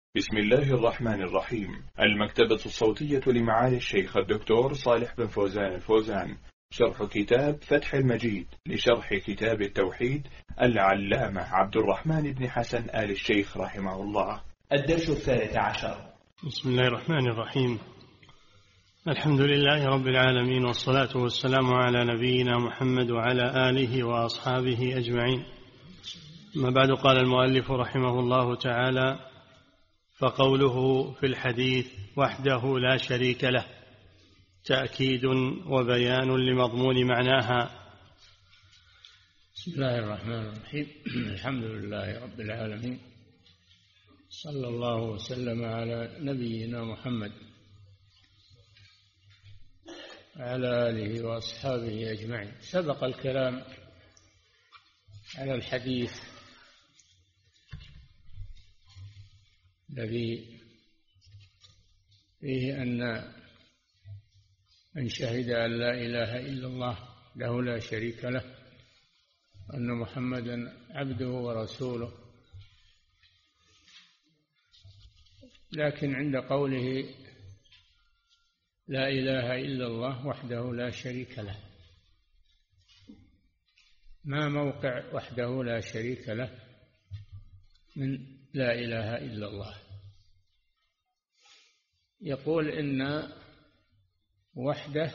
بسم الله الرحمن الرحيم. المكتبة الصوتية لمعالي الشيخ الدكتور صالح بن فوزان الفوزان، شرح كتاب فتح المجيد لشرح كتاب التوحيد العلامة عبد الرحمن بن حسن آل الشيخ رحمه الله. الدرس 13. بسم الله الرحمن الرحيم. الحمد لله رب العالمين، والصلاة والسلام على نبينا محمد وعلى آله وأصحابه أجمعين. ما بعد، قال المؤلف رحمه الله تعالى: فقوله في الحديث وحده لا شريك له تأكيد وبيان لمضمون معناها. بسم الله الرحمن الرحيم. الحمد لله رب العالمين، صلى الله وسلم على نبينا محمد وعلى آله وأصحابه أجمعين. سبق الكلام على الحديث الذي فيه أن من شهد أن لا إله إلا الله له لا شريك له وأن محمدا عبده ورسوله، لكن عند قوله لا إله إلا الله وحده لا شريك له، ما موقع وحده لا شريك له من لا إله إلا الله؟ يقول إن وحده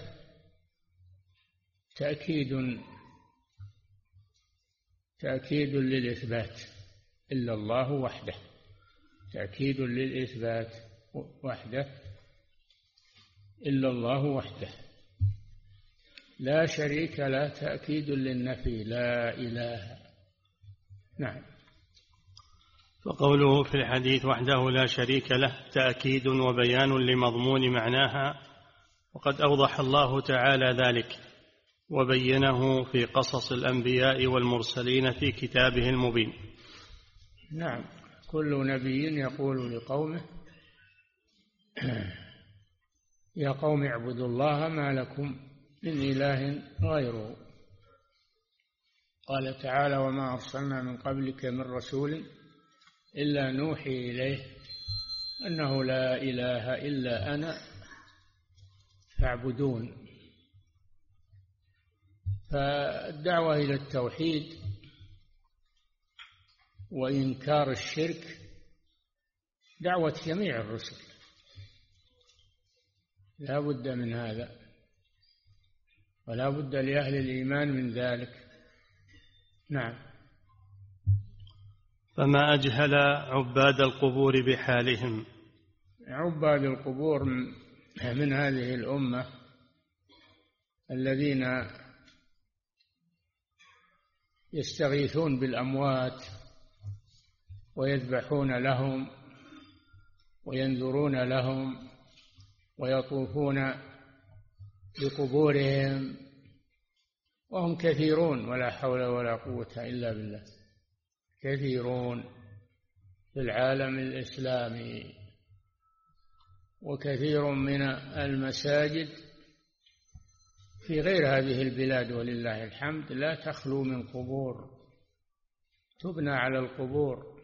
تأكيد للإثبات، إلا الله وحده تأكيد للإثبات، وحده إلا الله وحده. لا شريك له تأكيد للنفي، لا إله. نعم. وقوله في الحديث وحده لا شريك له تأكيد وبيان لمضمون معناها، وقد أوضح الله تعالى ذلك وبينه في قصص الأنبياء والمرسلين في كتابه المبين. نعم. كل نبي يقول لقومه يا قوم اعبدوا الله ما لكم من إله غيره. قال تعالى: وما أرسلنا من قبلك من رسول إلا نوحي إليه أنه لا إله إلا أنا فاعبدون. فالدعوة إلى التوحيد وإنكار الشرك دعوة جميع الرسل، لا بد من هذا، ولا بد لأهل الإيمان من ذلك. نعم. فما أجهل عباد القبور بحالهم. عباد القبور من هذه الأمة الذين يستغيثون بالأموات ويذبحون لهم وينذرون لهم ويطوفون بقبورهم، وهم كثيرون ولا حول ولا قوة إلا بالله، كثيرون في العالم الإسلامي. وكثير من المساجد في غير هذه البلاد ولله الحمد لا تخلو من قبور، تبنى على القبور.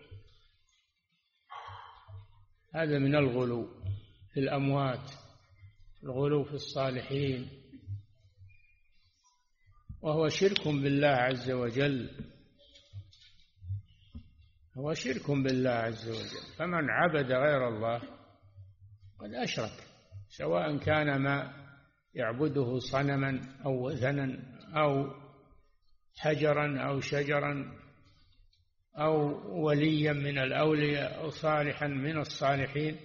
هذا من الغلو في الأموات، الغلو في الصالحين، وهو شرك بالله عز وجل، هو شرك بالله عز وجل. فمن عبد غير الله قد أشرك، سواء كان ما يعبده صنما أو وثنا أو حجرا أو شجرا أو وليا من الأولياء أو صالحا من الصالحين،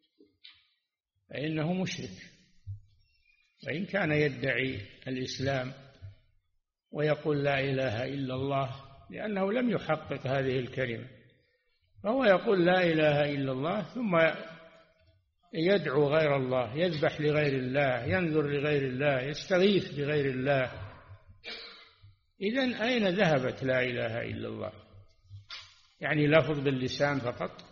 فإنه مشرك. وإن كان يدعي الإسلام ويقول لا إله إلا الله، لأنه لم يحقق هذه الكلمة، فهو يقول لا إله إلا الله ثم يدعو غير الله، يذبح لغير الله، ينذر لغير الله، يستغيث بغير الله. إذن أين ذهبت لا إله إلا الله؟ يعني لفظ باللسان فقط؟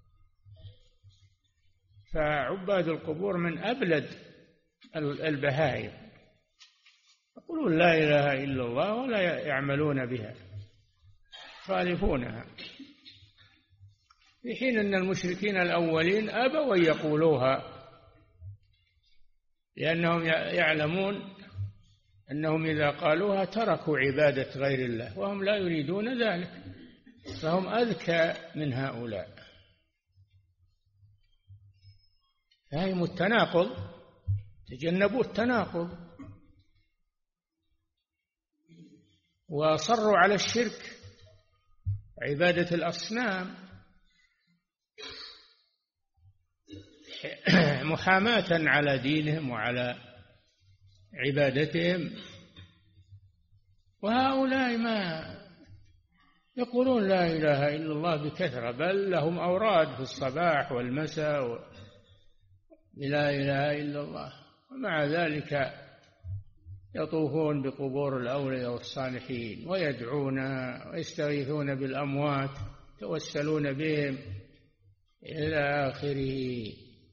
فعباد القبور من أبلد البهائم، يقولون لا إله إلا الله ولا يعملون بها، خالفونها. في حين أن المشركين الأولين أبوا أن يقولوها، لأنهم يعلمون أنهم إذا قالوها تركوا عبادة غير الله، وهم لا يريدون ذلك، فهم أذكى من هؤلاء. فهم التناقض، تجنبوا التناقض، وصروا على الشرك عبادة الأصنام محاماة على دينهم وعلى عبادتهم. وهؤلاء ما يقولون لا إله إلا الله بكثرة، بل لهم أوراد في الصباح والمساء لا إله إلا الله، ومع ذلك يطوفون بقبور الأولياء والصالحين ويدعون ويستغيثون بالأموات، يتوسلون بهم إلى آخره.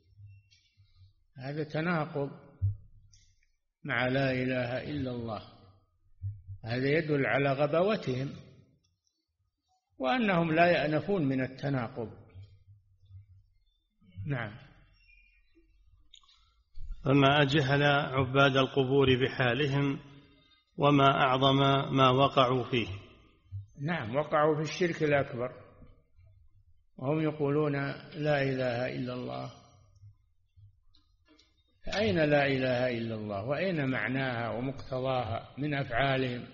هذا تناقض مع لا إله إلا الله، هذا يدل على غباوتهم وأنهم لا يأنفون من التناقض. نعم. فما أجهل عباد القبور بحالهم وما أعظم ما وقعوا فيه. نعم، وقعوا في الشرك الأكبر وهم يقولون لا إله إلا الله. أين لا إله إلا الله وأين معناها ومقتضاها من أفعالهم؟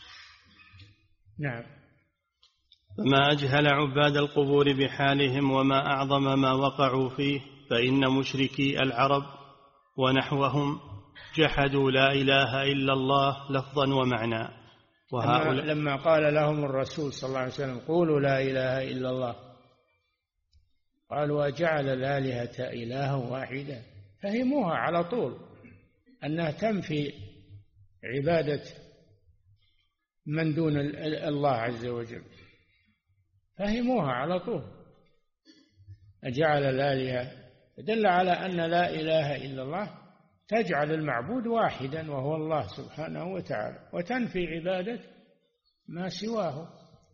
نعم. فما أجهل عباد القبور بحالهم وما أعظم ما وقعوا فيه، فإن مشركي العرب ونحوهم جحدوا لا إله إلا الله لفظا ومعنى. لما قال لهم الرسول صلى الله عليه وسلم قولوا لا إله إلا الله، قالوا أجعل الآلهة إلها واحدا، فهموها على طول أنها تنفي عبادة من دون الله عز وجل، فهموها على طول. أجعل الآلهة دل على أن لا إله إلا الله تجعل المعبود واحدا وهو الله سبحانه وتعالى، وتنفي عبادة ما سواه.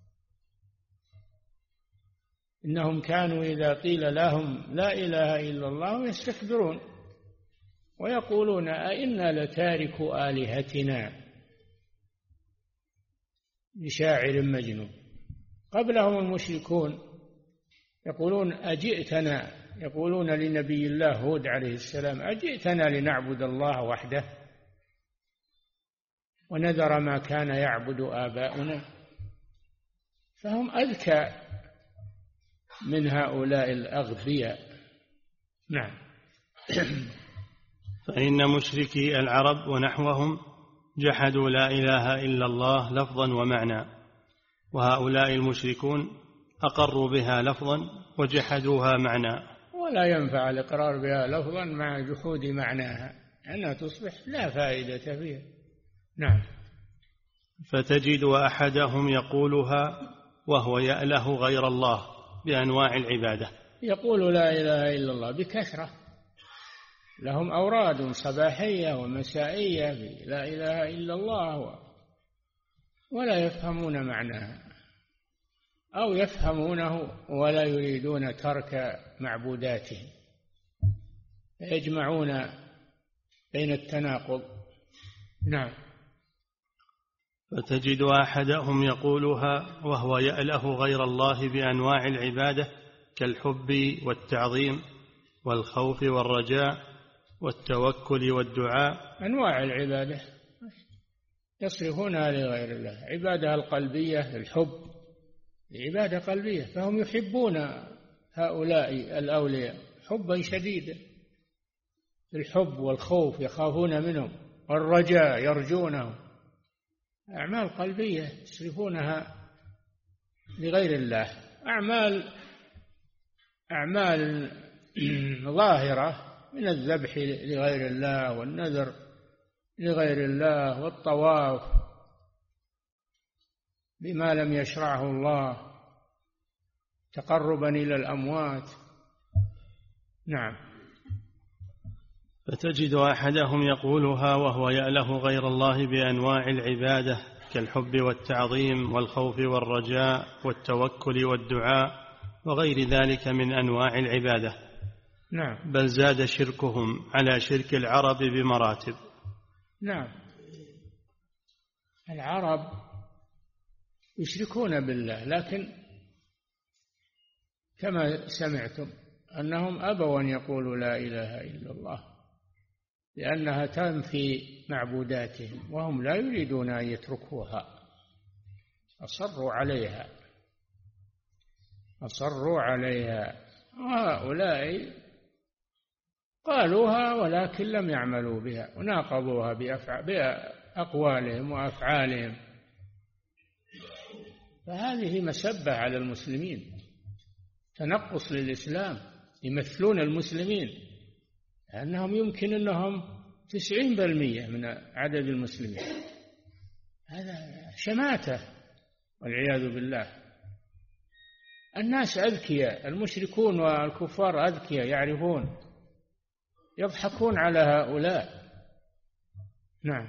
إنهم كانوا إذا قيل لهم لا إله إلا الله يستكبرون ويقولون أئنا لتاركو آلهتنا لشاعر مجنون. قبلهم المشركون يقولون أجئتنا، يقولون لنبي الله هود عليه السلام أجئتنا لنعبد الله وحده ونذر ما كان يعبد آباؤنا. فهم أذكى من هؤلاء الأغبياء. نعم. فإن مشركي العرب ونحوهم جحدوا لا إله إلا الله لفظا ومعنى، وهؤلاء المشركون أقروا بها لفظا وجحدوها معنى. ولا ينفع الإقرار بها لفظا مع جحود معناها، أنها تصبح لا فائدة فيها. نعم. فتجد أحدهم يقولها وهو يأله غير الله بأنواع العبادة. يقول لا إله إلا الله بكثرة، لهم أوراد صباحية ومسائية لا إله إلا الله، ولا يفهمون معناها، أو يفهمونه ولا يريدون ترك معبوداتهم، يجمعون بين التناقض. نعم. فتجد أحدهم يقولها وهو يأله غير الله بأنواع العبادة كالحب والتعظيم والخوف والرجاء والتوكل والدعاء. أنواع العبادة يصرفونها لغير الله. عبادة القلبية الحب، عبادة قلبية، فهم يحبون هؤلاء الأولياء حبا شديدا، الحب والخوف يخافون منهم، والرجاء يرجونهم. أعمال قلبية يصرفونها لغير الله. أعمال ظاهرة من الذبح لغير الله والنذر لغير الله والطواف بما لم يشرعه الله تقربا إلى الأموات. نعم. فتجد أحدهم يقولها وهو يأله غير الله بأنواع العبادة كالحب والتعظيم والخوف والرجاء والتوكل والدعاء وغير ذلك من أنواع العبادة. نعم. بل زاد شركهم على شرك العرب بمراتب. نعم، العرب يشركون بالله، لكن كما سمعتم أنهم أبوا أن يقولوا لا إله إلا الله لأنها تنفي معبوداتهم، وهم لا يريدون أن يتركوها، أصروا عليها. وهؤلاء قالوها ولكن لم يعملوا بها، وناقضوها بأقوالهم وأفعالهم، فهذه مسبة على المسلمين، تنقص للإسلام. يمثلون المسلمين لأنهم يمكن أنهم 90% من عدد المسلمين، هذا شماتة والعياذ بالله. الناس أذكياء، المشركون والكفار أذكياء، يعرفون، يضحكون على هؤلاء. نعم.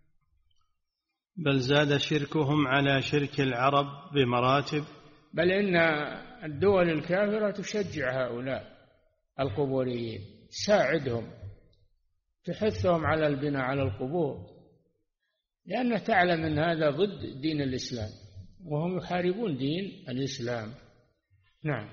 بل زاد شركهم على شرك العرب بمراتب. بل إن الدول الكافرة تشجع هؤلاء القبوريين، تساعدهم، تحثهم على البناء على القبور، لأنها تعلم أن هذا ضد دين الإسلام، وهم يحاربون دين الإسلام. نعم.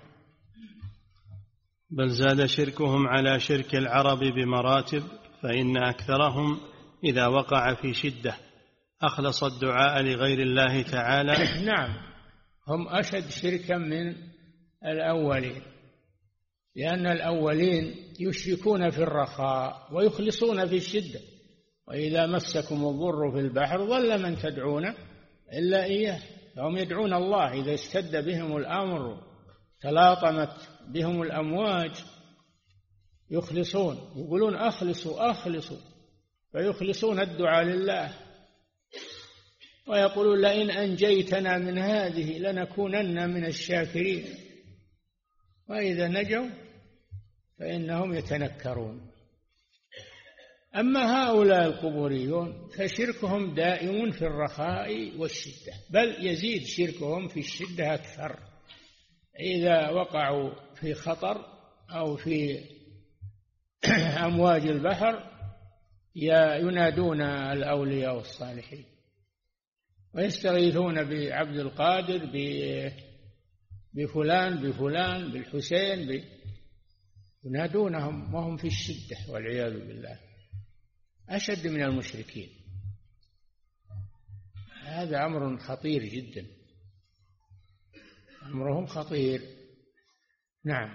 بل زاد شركهم على شرك العرب بمراتب، فإن أكثرهم إذا وقع في شدة أخلص الدعاء لغير الله تعالى. نعم، هم أشد شركا من الأولين، لأن الأولين يشركون في الرخاء ويخلصون في الشدة، وإذا مسكم الضر في البحر ضل من تدعون إلا إياه، فهم يدعون الله. إذا اشتد بهم الأمر تلاطمت بهم الأمواج يخلصون، يقولون أخلصوا، فيخلصون الدعاء لله، ويقولون لئن أنجيتنا من هذه لنكونن من الشاكرين. وإذا نجوا فإنهم يتنكرون. أما هؤلاء القبوريون فشركهم دائم في الرخاء والشدة، بل يزيد شركهم في الشدة أكثر. إذا وقعوا في خطر أو في أمواج البحر ينادون الأولياء والصالحين ويستغيثون بعبد القادر، بفلان بالحسين، ينادونهم وهم في الشدة والعياذ بالله، أشد من المشركين. هذا أمر خطير جدا، أمرهم خطير. نعم.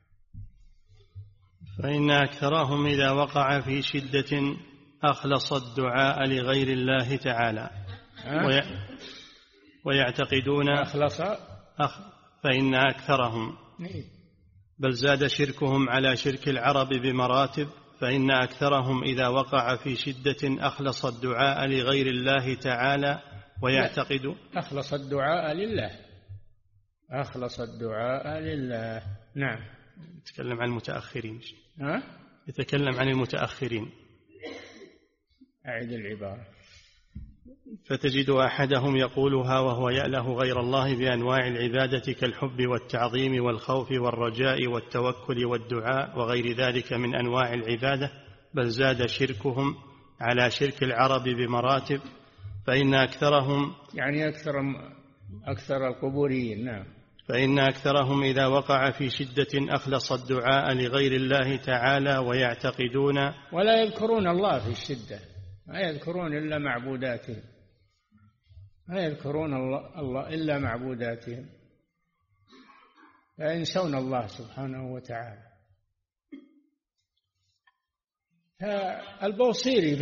فإن أكثرهم إذا وقع في شدة أخلص الدعاء لغير الله تعالى ويعتقدون فإن أكثرهم. بل زاد شركهم على شرك العرب بمراتب، فإن أكثرهم إذا وقع في شدة أخلص الدعاء لغير الله تعالى ويعتقد أخلص الدعاء لله. نعم. يتكلم عن المتأخرين. يتكلم عن المتأخرين. أعد العبارة. فتجد أحدهم يقولها وهو يأله غير الله بأنواع العبادة كالحب والتعظيم والخوف والرجاء والتوكل والدعاء وغير ذلك من أنواع العبادة. بل زاد شركهم على شرك العرب بمراتب، فإن أكثرهم يعني أكثر القبوريين. نعم. فإن أكثرهم إذا وقع في شدة أخلص الدعاء لغير الله تعالى ويعتقدون ولا يذكرون الله في الشدة، ما يذكرون إلا معبوداتهم، ما يذكرون الله إلا معبوداتهم، فينسون الله سبحانه وتعالى. البوصيري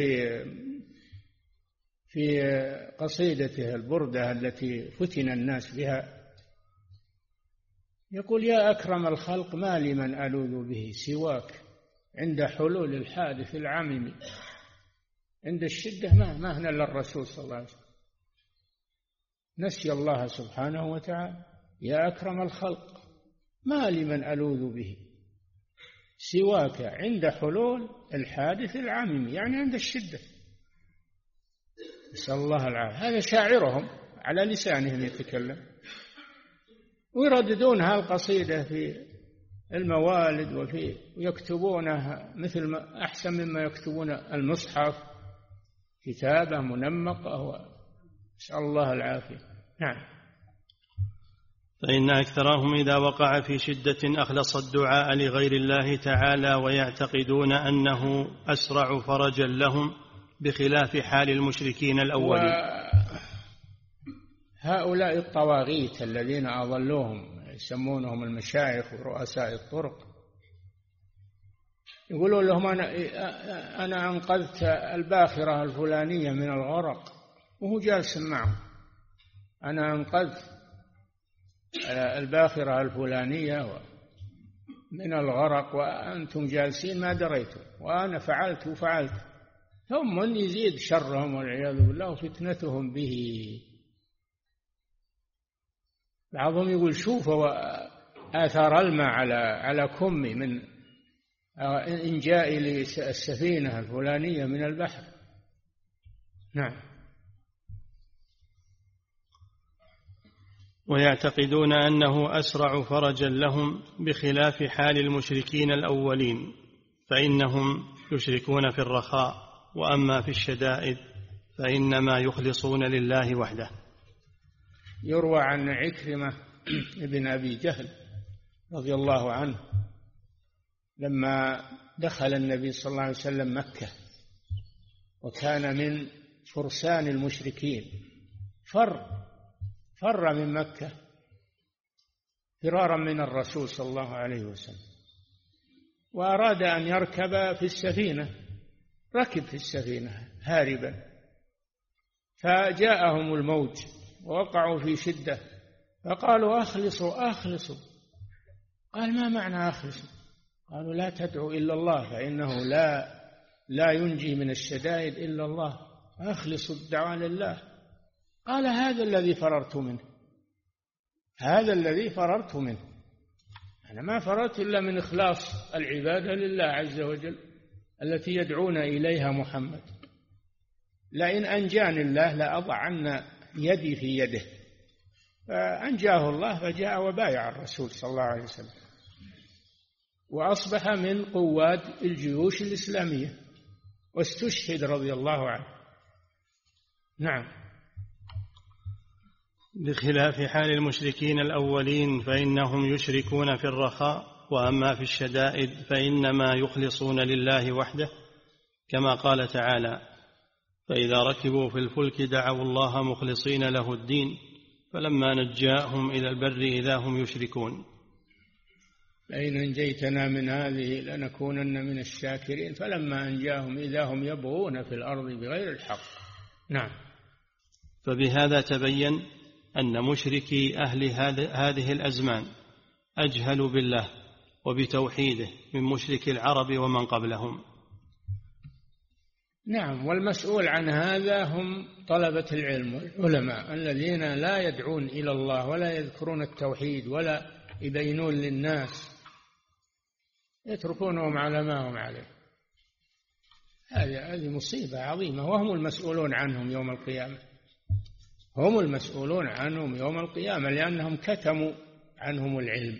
في قصيدته البردة التي فتن الناس بها يقول: يا أكرم الخلق ما لمن ألوذ به سواك عند حلول الحادث العمم. عند الشدة ما هنا إلا الرسول صلى الله عليه وسلم، نسي الله سبحانه وتعالى. يا أكرم الخلق ما لمن ألوذ به سواك عند حلول الحادث العمم، يعني عند الشدة. نسأل الله العافية. هذا شاعرهم على لسانهم يتكلم. ويرددونها القصيدة في الموالد ويكتبونها مثل أحسن مما يكتبون المصحف، كتابة منمقة، نسأل الله العافية. نعم. فإن أكثرهم إذا وقع في شدة أخلص الدعاء لغير الله تعالى، ويعتقدون أنه أسرع فرجا لهم بخلاف حال المشركين الأولين. هؤلاء الطواغيت الذين أضلوهم يسمونهم المشايخ ورؤساء الطرق، يقولون لهم أنا أنقذت الباخرة الفلانية من الغرق، وهو جالس معهم. أنا أنقذت الباخرة الفلانية من الغرق وأنتم جالسين ما دريتم، وأنا فعلت وفعلت. ثم يزيد شرهم والعياذ بالله وفتنتهم به. بعضهم يقول شوفوا آثار الماء على كمي من إنجاء للسفينة الفلانية من البحر. نعم. ويعتقدون أنه أسرع فرجا لهم بخلاف حال المشركين الأولين، فإنهم يشركون في الرخاء، وأما في الشدائد فإنما يخلصون لله وحده. يروى عن عكرمة ابن أبي جهل رضي الله عنه لما دخل النبي صلى الله عليه وسلم مكة، وكان من فرسان المشركين، فر من مكة فرارا من الرسول صلى الله عليه وسلم، وأراد أن يركب في السفينة، ركب في السفينة هاربا، فجاءهم الموج ووقعوا في شدة، فقالوا أخلصوا. قال ما معنى أخلصوا؟ قالوا لا تدعوا إلا الله، فإنه لا ينجي من الشدائد إلا الله، أخلصوا الدعوة لله. قال هذا الذي فررت منه، أنا ما فررت إلا من إخلاص العبادة لله عز وجل التي يدعون إليها محمد. لئن أنجاني الله لأضعن يدي في يده. فأنجاه الله، فجاء وبايع الرسول صلى الله عليه وسلم، وأصبح من قواد الجيوش الإسلامية، واستشهد رضي الله عنه. نعم. بخلاف حال المشركين الأولين فإنهم يشركون في الرخاء، وأما في الشدائد فإنما يخلصون لله وحده، كما قال تعالى: فإذا ركبوا في الفلك دعوا الله مخلصين له الدين فلما نجاهم إلى البر إذا هم يشركون. لئن أنجيتنا من هذه لنكونن من الشاكرين فلما أنجاهم إذا هم يبغون في الأرض بغير الحق. نعم. فبهذا تبين أن مشركي أهل هذه الأزمان أجهل بالله وبتوحيده من مشرك العرب ومن قبلهم. نعم. والمسؤول عن هذا هم طلبة العلم والعلماء الذين لا يدعون إلى الله ولا يذكرون التوحيد ولا يبينون للناس، يتركونهم على ما هم عليه. هذه مصيبة عظيمة، وهم المسؤولون عنهم يوم القيامة. هم المسؤولون عنهم يوم القيامة لأنهم كتموا عنهم العلم.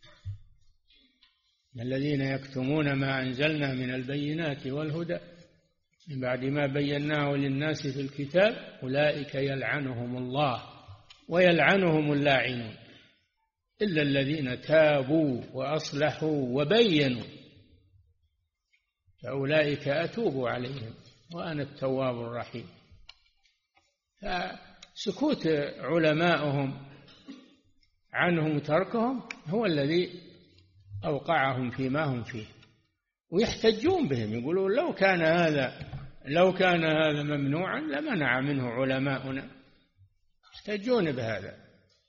الذين يكتمون ما أنزلنا من البينات والهدى من بعد ما بيناه للناس في الكتاب أولئك يلعنهم الله ويلعنهم اللاعنون إلا الذين تابوا وأصلحوا وبينوا فأولئك أتوب عليهم وأنا التواب الرحيم. فسكوت علمائهم عنهم وتركهم هو الذي أوقعهم فيما هم فيه، ويحتجون بهم، يقولون لو كان هذا ممنوعا لمنع منه علماؤنا، يحتجون بهذا.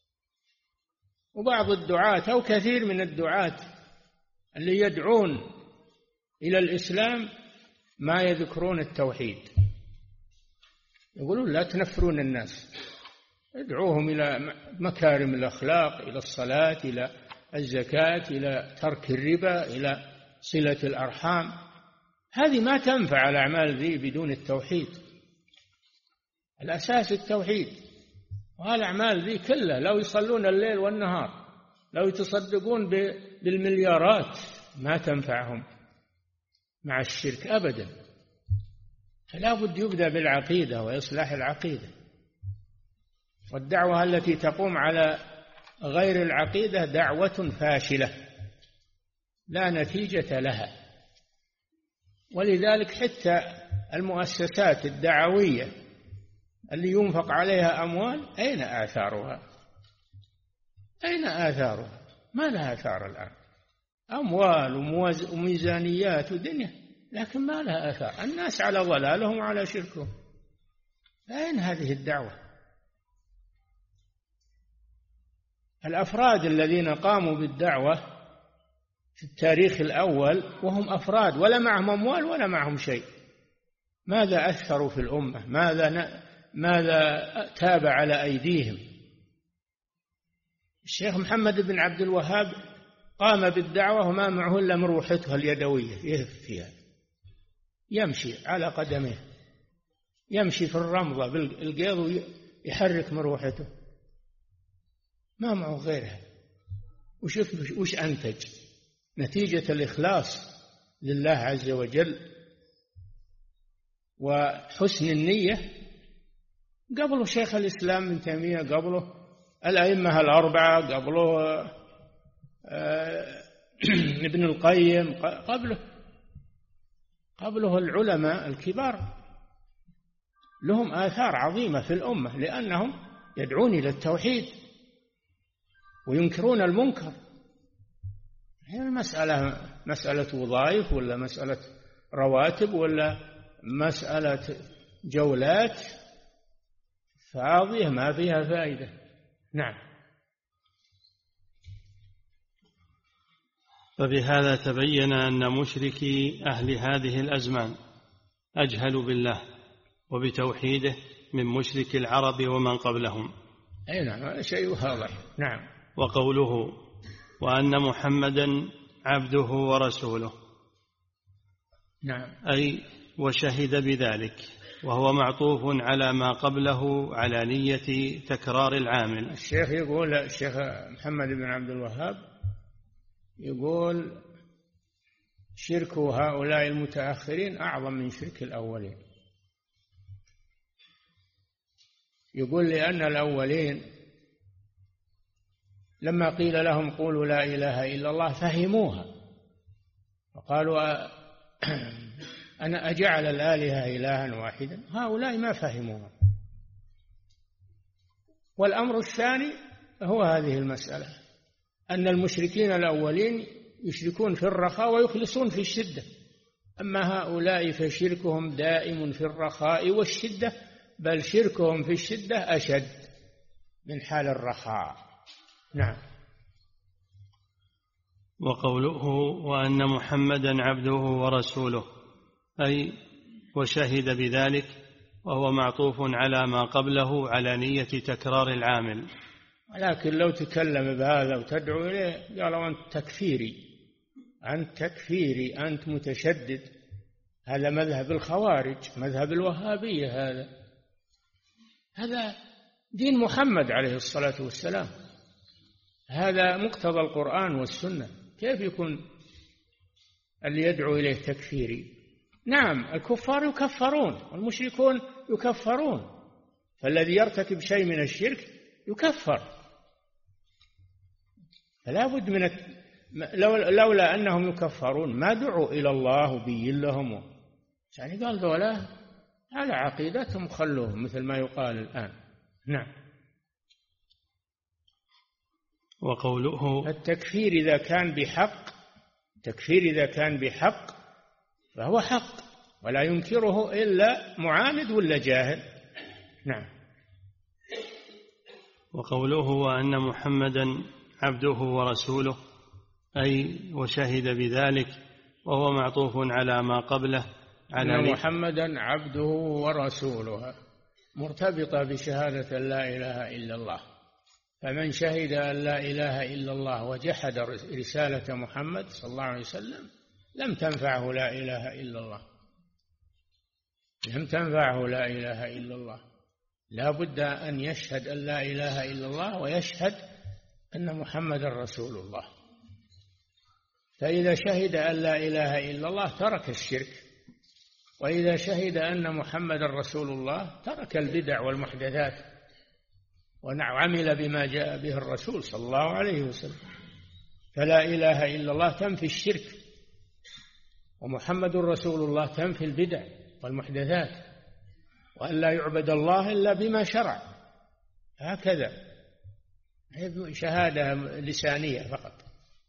وبعض الدعاة أو كثير من الدعاة اللي يدعون إلى الإسلام ما يذكرون التوحيد، يقولون لا تنفرون الناس، ادعوهم إلى مكارم الأخلاق، إلى الصلاة، إلى الزكاة، إلى ترك الربا، إلى صلة الأرحام. هذه ما تنفع الأعمال ذي بدون التوحيد. الأساس التوحيد، وهالأعمال ذي كلها لو يصلون الليل والنهار لو يتصدقون بالمليارات ما تنفعهم مع الشرك أبدا. فلا بد يبدأ بالعقيدة وإصلاح العقيدة. والدعوة التي تقوم على غير العقيدة دعوة فاشلة لا نتيجة لها. ولذلك حتى المؤسسات الدعوية اللي ينفق عليها أموال أين آثارها؟ أين آثارها؟ ما لها آثار الآن. أموال وميزانيات ودنيا، لكن ما لها آثار. الناس على ضلالهم وعلى شركهم. أين هذه الدعوة؟ الأفراد الذين قاموا بالدعوة في التاريخ الأول وهم أفراد ولا معهم أموال ولا معهم شيء، ماذا أثروا في الأمة؟ ماذا تاب على أيديهم؟ الشيخ محمد بن عبد الوهاب قام بالدعوة وما معه إلا مروحته اليدوية يهف فيها، يمشي على قدميه، يمشي في الرمضة بالقيض ويحرك مروحته، ما معه غيرها. وش أنتج؟ نتيجة الإخلاص لله عز وجل وحسن النية. قبله شيخ الإسلام ابن تيمية، قبله الأئمة الأربعة، قبله ابن القيم، قبله العلماء الكبار، لهم آثار عظيمة في الأمة لأنهم يدعون إلى التوحيد وينكرون المنكر. هي المسألة مسألة وظائف ولا مسألة رواتب ولا مسألة جولات فاضية ما فيها فائدة. نعم. فبهذا تبين أن مشركي أهل هذه الأزمان أجهل بالله وبتوحيده من مشرك العرب ومن قبلهم. أي نعم، هذا شيء واضح. نعم. وقوله وأن محمدا عبده ورسوله، نعم، أي وشهد بذلك، وهو معطوف على ما قبله على نية تكرار العامل. الشيخ يقول، الشيخ محمد بن عبد الوهاب يقول شرك هؤلاء المتأخرين أعظم من شرك الأولين. يقول لأن الأولين لما قيل لهم قولوا لا إله إلا الله فهموها وقالوا أنا أجعل الآلهة إلها واحدا. هؤلاء ما فهموها. والأمر الثاني هو هذه المسألة، أن المشركين الأولين يشركون في الرخاء ويخلصون في الشدة، أما هؤلاء فشركهم دائم في الرخاء والشدة، بل شركهم في الشدة أشد من حال الرخاء. نعم. وقوله وأن محمدا عبده ورسوله، أي وشهد بذلك، وهو معطوف على ما قبله على نية تكرار العامل. لكن لو تكلم بهذا وتدعو إليه قالوا أنت تكفيري، أنت تكفيري، أنت متشدد. هذا مذهب الخوارج، مذهب الوهابية. هذا دين محمد عليه الصلاة والسلام، هذا مقتضى القرآن والسنة. كيف يكون اللي يدعو إليه تكفيري؟ نعم، الكفار يكفرون والمشركون يكفرون، فالذي يرتكب شيء من الشرك يكفر. فلا بد من لولا أنهم يكفرون ما دعوا إلى الله وبين لهم. يعني قال ذولا على عقيدتهم خلوهم، مثل ما يقال الآن. نعم. وقوله التكفير إذا كان بحق، التكفير إذا كان بحق فهو حق ولا ينكره إلا معاند ولا جاهل. نعم. وقوله وأن محمدا عبده ورسوله، أي وشهد بذلك، وهو معطوف على ما قبله على أن محمدا عبده ورسوله مرتبطة بشهادة لا إله إلا الله. فمن شهد أن لا إله إلا الله وجحد رسالة محمد صلى الله عليه وسلم لم تنفعه لا إله إلا الله، لم تنفعه لا إله إلا الله. لا بد أن يشهد أن لا إله إلا الله ويشهد أن محمد رسول الله. فإذا شهد أن لا إله إلا الله ترك الشرك، وإذا شهد أن محمد رسول الله ترك البدع والمحدثات وعمل بما جاء به الرسول صلى الله عليه وسلم. فلا إله إلا الله تنفي الشرك، ومحمد رسول الله تنفي البدع والمحدثات، وأن لا يعبد الله إلا بما شرع. هكذا شهادة لسانية فقط.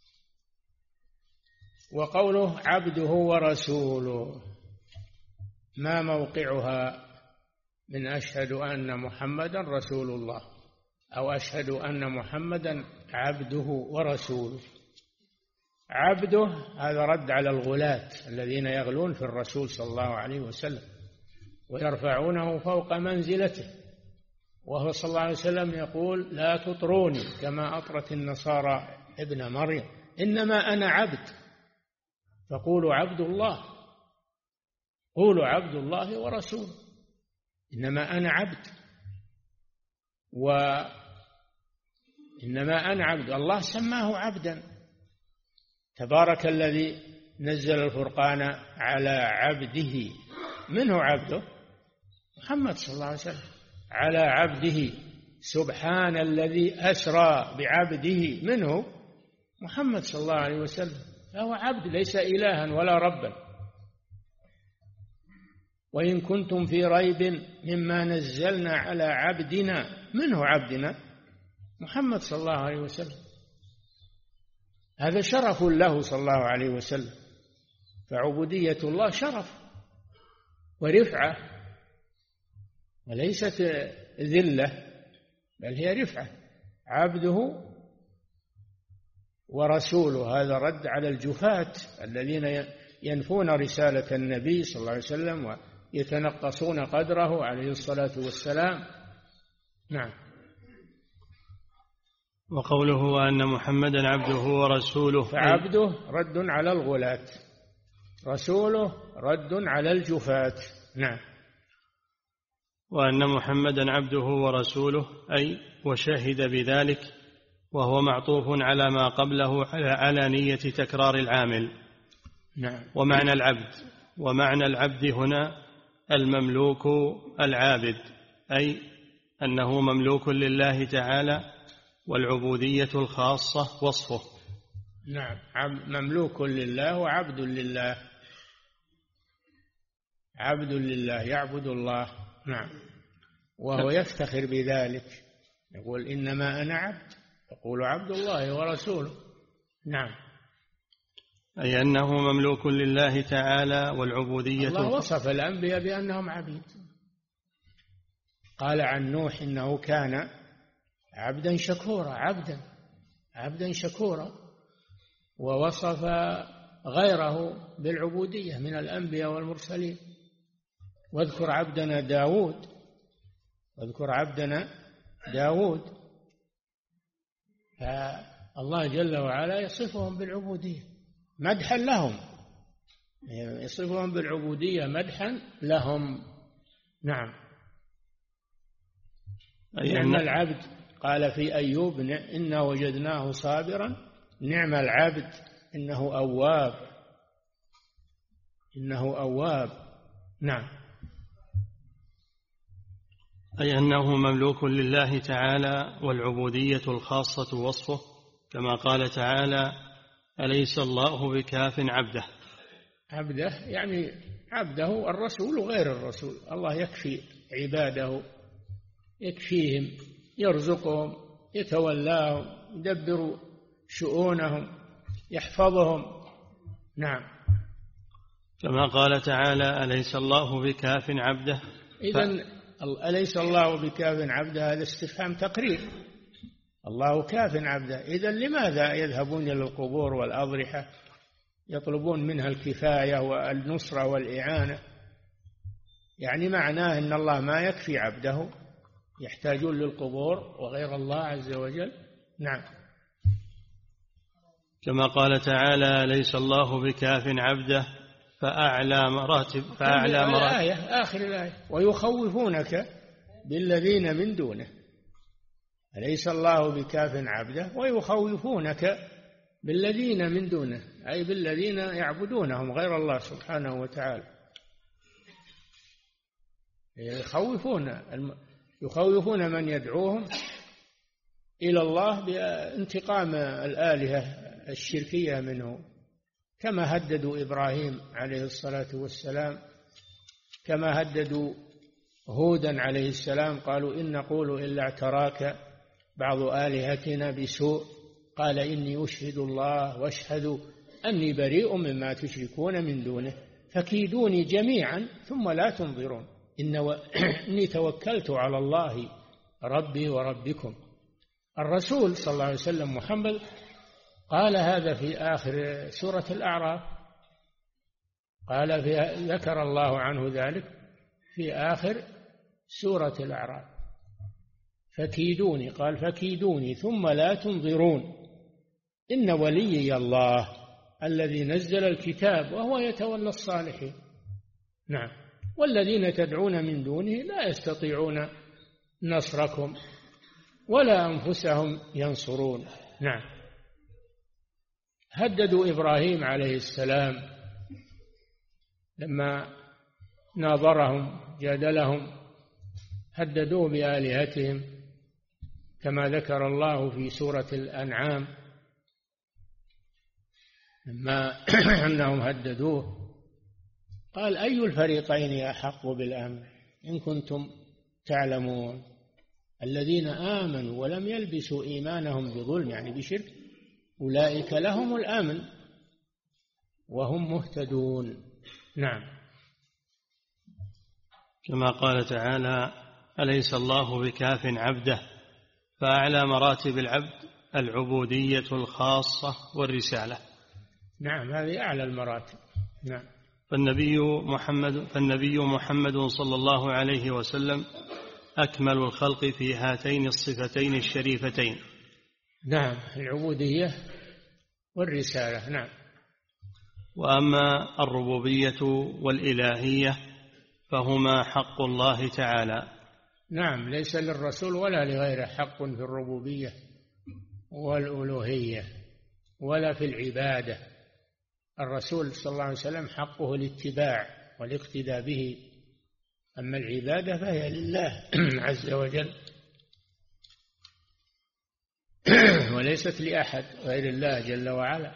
وقوله عبده ورسوله ما موقعها من أشهد أن محمدا رسول الله أو أشهد أن محمدا عبده ورسوله؟ عبده هذا رد على الغلاة الذين يغلون في الرسول صلى الله عليه وسلم ويرفعونه فوق منزلته، وهو صلى الله عليه وسلم يقول لا تطروني كما أطرت النصارى ابن مريم، إنما أنا عبد فقولوا عبد الله، قولوا عبد الله ورسوله، إنما أنا عبد، وإنما أنا عبد. الله سماه عبدا، تبارك الذي نزل الفرقان على عبده. منه عبده؟ محمد صلى الله عليه وسلم. على عبده، سبحان الذي أسرى بعبده، منه محمد صلى الله عليه وسلم، فهو عبد ليس إلها ولا ربا. وإن كنتم في ريب مما نزلنا على عبدنا، منه عبدنا محمد صلى الله عليه وسلم. هذا شرف له صلى الله عليه وسلم، فعبودية الله شرف ورفعة وليست ذلة، بل هي رفعة. عبده ورسوله هذا رد على الجفاة الذين ينفون رسالة النبي صلى الله عليه وسلم ويتنقصون قدره عليه الصلاة والسلام. نعم. وقوله أن محمدا عبده ورسوله، فعبده رد على الغلاة، رسوله رد على الجفاة. نعم. وأن محمدا عبده ورسوله أي وشهد بذلك، وهو معطوف على ما قبله على نية تكرار العامل. نعم. ومعنى العبد هنا المملوك العابد، أي أنه مملوك لله تعالى، والعبودية الخاصة وصفه. نعم، مملوك لله وعبد لله، عبد لله يعبد الله. نعم. وهو يفتخر بذلك، يقول إنما أنا عبد، يقول عبد الله ورسوله. نعم. أي أنه مملوك لله تعالى والعبودية. الله وصف الأنبياء بأنهم عبيد، قال عن نوح إنه كان عبدا شكورا، عبدا شكورا، ووصف غيره بالعبودية من الأنبياء والمرسلين. واذكر عبدنا داود، فالله جل وعلا يصفهم بالعبودية مدحا لهم، يصفهم بالعبودية مدحا لهم. نعم. نعم العبد، قال في أيوب إنا وجدناه صابرا نعم العبد إنه أواب. نعم. أي أنه مملوك لله تعالى والعبودية الخاصة وصفه، كما قال تعالى أليس الله بكاف عبده يعني عبده الرسول وغير الرسول. الله يكفي عباده، يكفيهم، يرزقهم، يتولاهم، يدبر شؤونهم، يحفظهم. نعم. كما قال تعالى أليس الله بكاف عبده. إذن أليس الله بكاف عبده هذا استفهام تقرير، الله كاف عبده. إذن لماذا يذهبون إلى القبور والأضرحة يطلبون منها الكفاية والنصرة والإعانة؟ يعني معناه أن الله ما يكفي عبده، يحتاجون للقبور وغير الله عز وجل. نعم. كما قال تعالى ليس الله بكاف عبده فأعلى مراتب آخر الآية ويخوفونك بالذين من دونه. أليس الله بكاف عبده ويخوفونك بالذين من دونه، أي بالذين يعبدونهم غير الله سبحانه وتعالى. يخوفون من يدعوهم إلى الله بانتقام الآلهة الشركية منه، كما هددوا إبراهيم عليه الصلاة والسلام، كما هددوا هودا عليه السلام، قالوا إن نقول إلا اعتراك بعض آلهتنا بسوء قال إني أشهد الله واشهدوا أني بريء مما تشركون من دونه فكيدوني جميعا ثم لا تنظرون إني توكلت على الله ربي وربكم. الرسول صلى الله عليه وسلم محمد قال هذا في آخر سورة الأعراف، ذكر الله عنه ذلك في آخر سورة الأعراف، فكيدوني، قال فكيدوني ثم لا تنظرون إن وليي الله الذي نزل الكتاب وهو يتولى الصالحين. نعم، والذين تدعون من دونه لا يستطيعون نصركم ولا أنفسهم ينصرون. نعم، هددوا إبراهيم عليه السلام لما ناظرهم جادلهم، هددوه بآلهتهم كما ذكر الله في سورة الأنعام لما أنهم هددوه، قال أي الفريقين أحق بالأمن إن كنتم تعلمون الذين آمنوا ولم يلبسوا إيمانهم بظلم، يعني بشرك، أولئك لهم الأمن وهم مهتدون. نعم، كما قال تعالى أليس الله بكاف عبده، فأعلى مراتب العبد العبودية الخاصة والرسالة. نعم، هذه أعلى المراتب. نعم، فالنبي محمد صلى الله عليه وسلم أكمل الخلق في هاتين الصفتين الشريفتين. نعم، العبودية والرسالة. نعم. وأما الربوبية والإلهية فهما حق الله تعالى. نعم، ليس للرسول ولا لغيره حق في الربوبية والألوهية ولا في العبادة. الرسول صلى الله عليه وسلم حقه الاتباع والاقتداء به، أما العبادة فهي لله عز وجل وليست لأحد غير الله جل وعلا.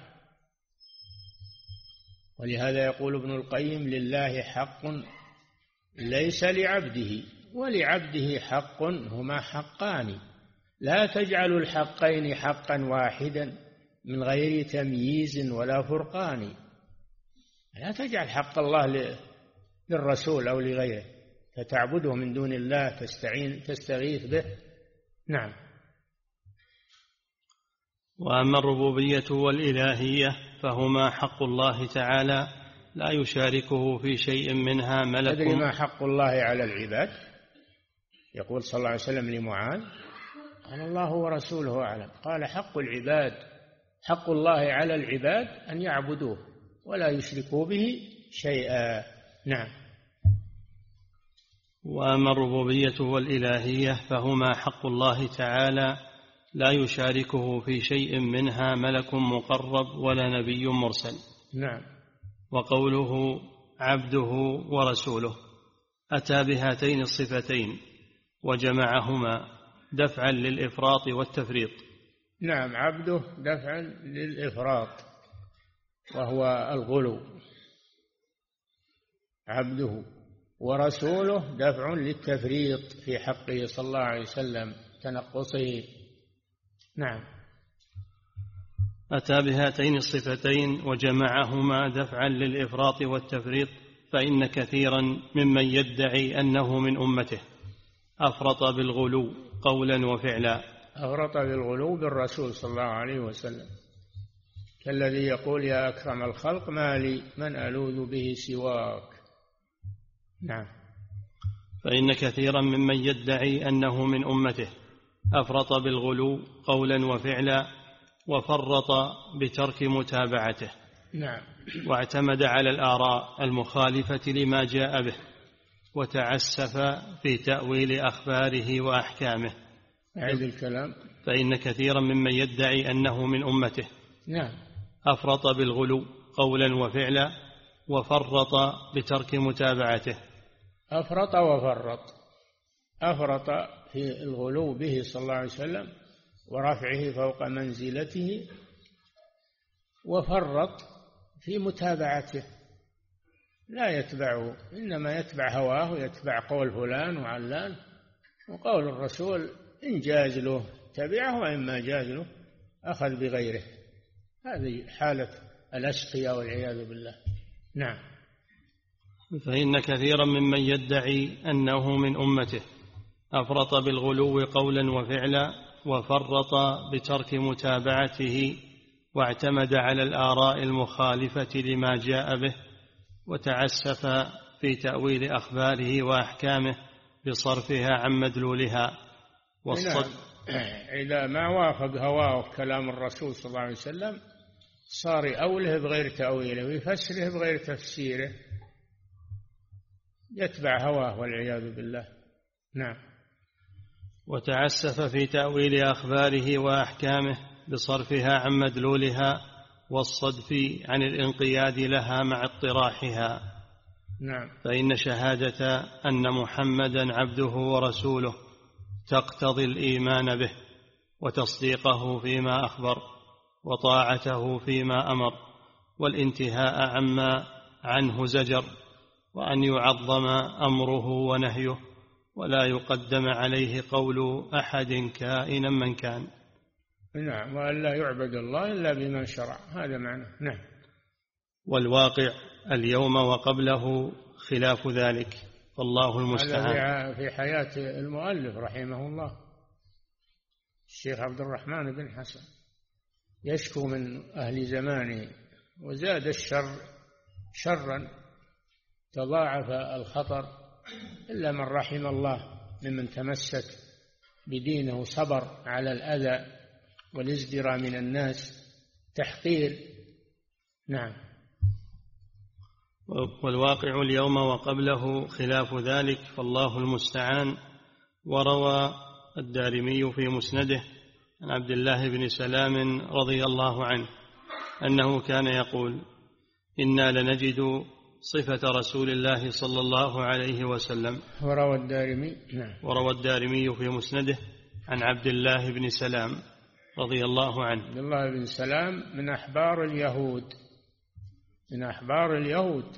ولهذا يقول ابن القيم لله حق ليس لعبده ولعبده حق هما حقان لا تجعل الحقين حقا واحدا من غير تمييز ولا فرقان. لا تجعل حق الله للرسول أو لغيره فتعبده من دون الله تستغيث به. نعم. وأما الربوبية والإلهية فهما حق الله تعالى لا يشاركه في شيء منها ملك. تدري ما حق الله على العباد؟ يقول صلى الله عليه وسلم لمعاذ قال الله ورسوله أعلم، قال حق الله على العباد أن يعبدوه ولا يشركوا به شيئا. نعم. وأما الربوبية والإلهية فهما حق الله تعالى لا يشاركه في شيء منها ملك مقرب ولا نبي مرسل. نعم. وقوله عبده ورسوله أتى بهاتين الصفتين وجمعهما دفعا للإفراط والتفريط. نعم، عبده دفعا للإفراط وهو الغلو، عبده، ورسوله دفع للتفريط في حقه صلى الله عليه وسلم تنقصه. نعم. أتى بهاتين الصفتين وجمعهما دفعا للإفراط والتفريط، فإن كثيرا ممن يدعي أنه من أمته أفرط بالغلو قولا وفعلا. أفرط بالغلو بالرسول صلى الله عليه وسلم، كالذي يقول يا أكرم الخلق ما لي من ألوذ به سواك. نعم. فإن كثيرا ممن يدعي أنه من أمته أفرط بالغلو قولا وفعلا وفرط بترك متابعته. نعم. واعتمد على الآراء المخالفة لما جاء به وتعسف في تأويل أخباره وأحكامه أعيد الكلام. فإن كثيرا ممن يدعي أنه من أمته نعم أفرط بالغلو قولا وفعلا وفرط بترك متابعته. أفرط وفرط. أفرط في الغلو به صلى الله عليه وسلم ورفعه فوق منزلته، وفرط في متابعته، لا يتبعه، إنما يتبع هواه ويتبع قول فلان وعلان، وقول الرسول إن جاز له تبعه وإما جاز له أخذ بغيره. هذه حالة الأشقياء والعياذ بالله. نعم. فإن كثيرا ممن يدعي أنه من أمته أفرط بالغلو قولا وفعلا وفرط بترك متابعته، واعتمد على الآراء المخالفة لما جاء به، وتعسف في تأويل أخباره وأحكامه بصرفها عن مدلولها إذا ما وافق هواه كلام الرسول صلى الله عليه وسلم صار يأوله بغير تأويله ويفسره بغير تفسيره، يتبع هواه والعياذ بالله. نعم. وتعسف في تأويل أخباره وأحكامه بصرفها عن مدلولها والصدف عن الانقياد لها مع اطراحها. نعم. فإن شهادة أن محمدا عبده ورسوله تقتضي الإيمان به وتصديقه فيما أخبر وطاعته فيما أمر والانتهاء عما عنه زجر، وأن يعظم أمره ونهيه ولا يقدم عليه قول أحد كائنا من كان. نعم. وأن لا يعبد الله إلا بما شرع، هذا معنى. نعم. والواقع اليوم وقبله خلاف ذلك، والله المستعان. هذا في حياة المؤلف رحمه الله الشيخ عبد الرحمن بن حسن، يشكو من أهل زمانه، وزاد الشر شرا، تضاعف الخطر، إلا من رحم الله ممن تمسك بدينه وصبر على الأذى والازدراء من الناس، تحقير. نعم. والواقع اليوم وقبله خلاف ذلك، فالله المستعان. وروى الدارمي في مسنده عن عبد الله بن سلام رضي الله عنه أنه كان يقول: إنا لنجد صفة رسول الله صلى الله عليه وسلم. وروى الدارمي في مسنده عن عبد الله بن سلام رضي الله عنه. عبد الله بن سلام من أحبار اليهود،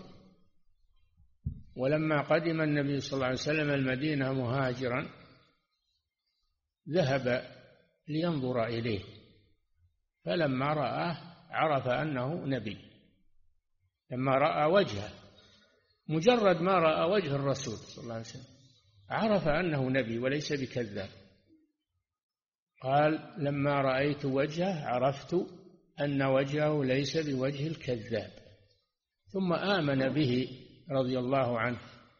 ولما قدم النبي صلى الله عليه وسلم المدينة مهاجرا ذهب لينظر إليه، فلما رآه عرف أنه نبي. لما رأى وجهه، مجرد ما رأى وجه الرسول صلى الله عليه وسلم عرف أنه نبي وليس بكذاب. قال: لما رأيت وجهه عرفت أن وجهه ليس بوجه الكذاب. ثم آمن به رضي الله عنه،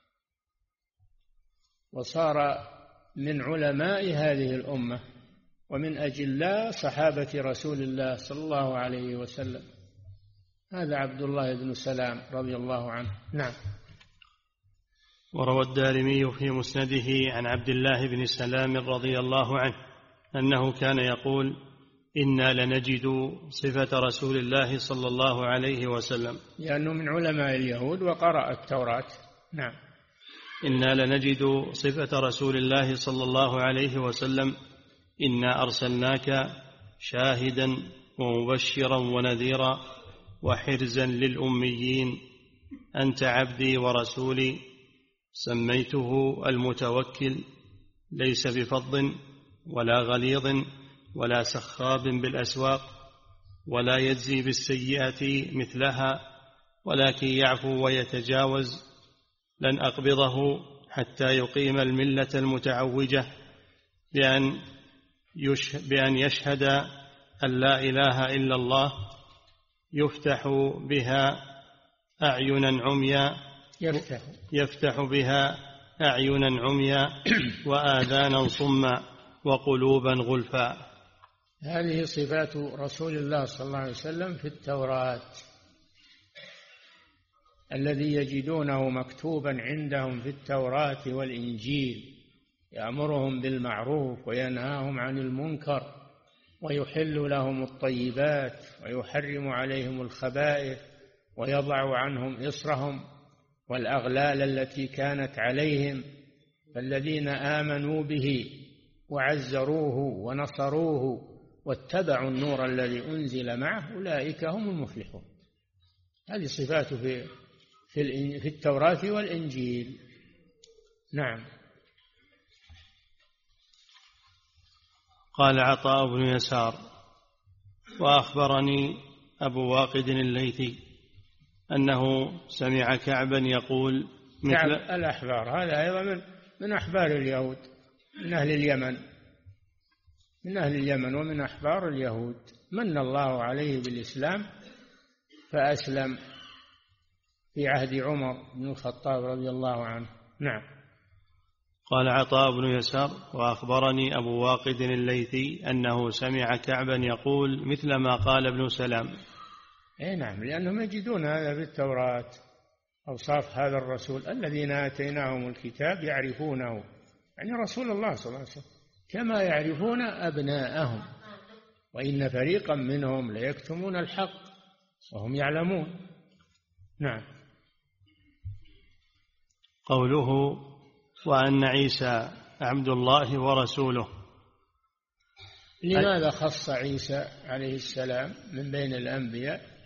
وصار من علماء هذه الأمة ومن أجلاء صحابة رسول الله صلى الله عليه وسلم. هذا عبد الله بن سلام رضي الله عنه. نعم. وروى الدارمي في مسنده عن عبد الله بن سلام رضي الله عنه أنه كان يقول: إنا لنجد صفة رسول الله صلى الله عليه وسلم، لأنه من علماء اليهود وقرأ التوراة. نعم. إنا لنجد صفة رسول الله صلى الله عليه وسلم: إنا أرسلناك شاهدا ومبشرا ونذيرا وحرزا للأميين، أنت عبدي ورسولي، سميته المتوكل، ليس بفظ ولا غليظ ولا سخاب بالأسواق، ولا يجزي بالسيئة مثلها، ولكن يعفو ويتجاوز. لن أقبضه حتى يقيم الملة المتعوجة بأن يشهد أن لا إله إلا الله، يفتح بها أعينا عميا وآذانا صما وقلوبا غلفا. هذه صفات رسول الله صلى الله عليه وسلم في التوراة الذي يجدونه مكتوبا عندهم في التوراة والإنجيل. يأمرهم بالمعروف وينهاهم عن المنكر ويحل لهم الطيبات ويحرم عليهم الخبائث ويضع عنهم إصرهم والأغلال التي كانت عليهم. فالذين آمنوا به وعزروه ونصروه واتبعوا النور الذي أنزل معه أولئك هم المفلحون. هذه صفاته في التوراة والإنجيل. نعم. قال عطاء بن يسار: وأخبرني أبو واقد الليثي أنه سمع كعبا يقول كعب الأحبار، هذا أيضا من أحبار اليهود، من أهل اليمن ومن أحبار اليهود. من الله عليه بالإسلام فأسلم في عهد عمر بن الخطاب رضي الله عنه. نعم. قال عطاء بن يسار: وأخبرني أبو واقد الليثي أنه سمع كعبا يقول مثل ما قال ابن سلام. نعم، لأنهم يجدون هذا في التوراة، أوصاف هذا الرسول الذين آتيناهم الكتاب يعرفونه، يعني رسول الله صلى الله عليه وسلم، كما يعرفون أبناءهم، وإن فريقا منهم ليكتمون الحق وهم يعلمون. نعم. قوله وأن عيسى عبد الله ورسوله، لماذا خص عيسى عليه السلام من بين الأنبياء؟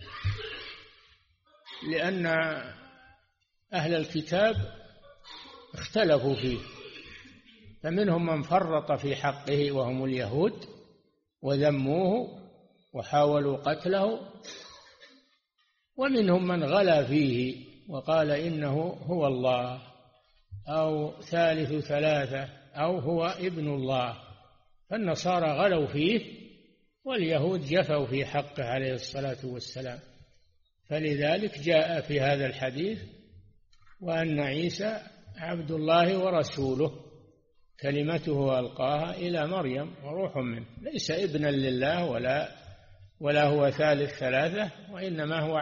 لأن أهل الكتاب اختلفوا فيه، فمنهم من فرط في حقه وهم اليهود وذموه وحاولوا قتله، ومنهم من غلا فيه وقال إنه هو الله أو ثالث ثلاثة أو هو ابن الله. فالنصارى غلوا فيه واليهود جفوا في حقه عليه الصلاة والسلام، فلذلك جاء في هذا الحديث وأن عيسى عبد الله ورسوله كلمته ألقاها إلى مريم وروح منه، ليس ابنا لله ولا هو ثالث ثلاثة، وإنما هو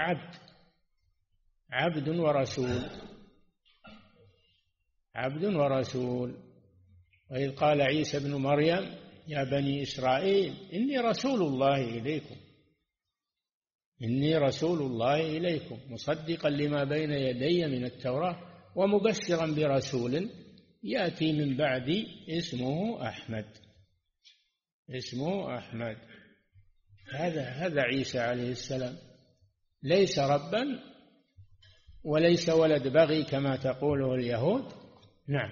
عبد ورسول. عبد ورسول. وإذ قال عيسى ابن مريم يا بني إسرائيل إني رسول الله إليكم مصدقا لما بين يدي من التوراة ومبشرا برسول يأتي من بعدي اسمه أحمد. هذا عيسى عليه السلام، ليس ربا وليس ولد بغي كما تقوله اليهود. نعم.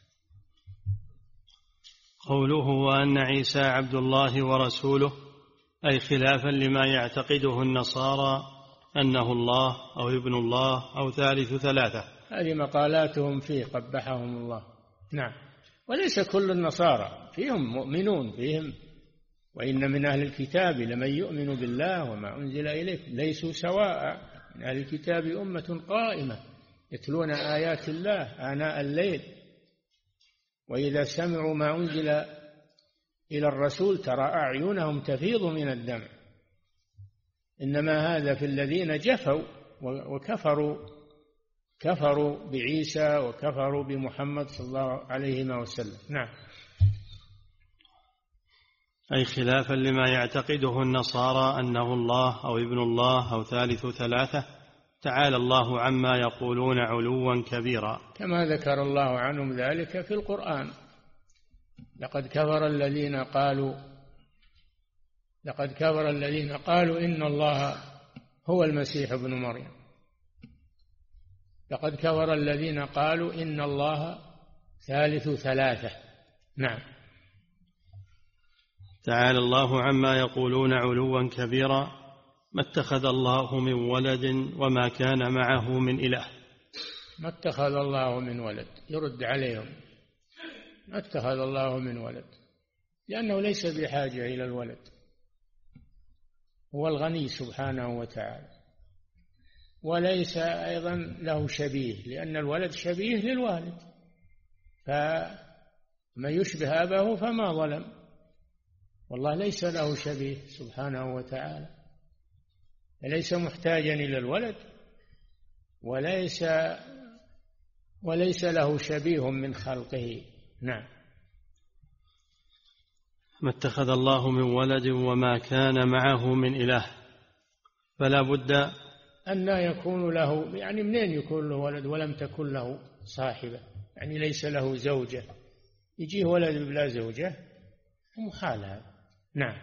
قوله وأن عيسى عبد الله ورسوله، أي خلافا لما يعتقده النصارى أنه الله أو ابن الله أو ثالث ثلاثة. هذه مقالاتهم فيه قبحهم الله. نعم. وليس كل النصارى، فيهم مؤمنون فيهم، وإن من أهل الكتاب لمن يؤمن بالله وما أنزل إليكم ليسوا سواء. من أهل الكتاب أمة قائمة يتلون آيات الله آناء الليل وإذا سمعوا ما أنزل إلى الرسول ترى أعينهم تفيض من الدمع. إنما هذا في الذين جفوا وكفروا بعيسى وكفروا بمحمد صلى الله عليه وسلم. نعم. أي خلافا لما يعتقده النصارى أنه الله أو ابن الله أو ثالث ثلاثة، تعالى الله عما يقولون علوا كبيرا، كما ذكر الله عنهم ذلك في القرآن. لقد كفر الذين قالوا إن الله هو المسيح ابن مريم. لقد كفر الذين قالوا إن الله ثالث ثلاثة. نعم. تعالى الله عما يقولون علوا كبيرا. ما اتخذ الله من ولد وما كان معه من إله. ما اتخذ الله من ولد، يرد عليهم. ما اتخذ الله من ولد لأنه ليس بحاجة إلى الولد، هو الغني سبحانه وتعالى. وليس أيضا له شبيه، لأن الولد شبيه للوالد، فمن يشبه أباه فما ظلم. والله ليس له شبيه سبحانه وتعالى، ليس محتاجا إلى الولد وليس له شبيه من خلقه. نعم. ما اتخذ الله من ولد وما كان معه من إله، فلا بد أن يكون له، يعني منين يكون له ولد ولم تكن له صاحبة؟ يعني ليس له زوجة، يجيه ولد بلا زوجة، محال هذا. نعم.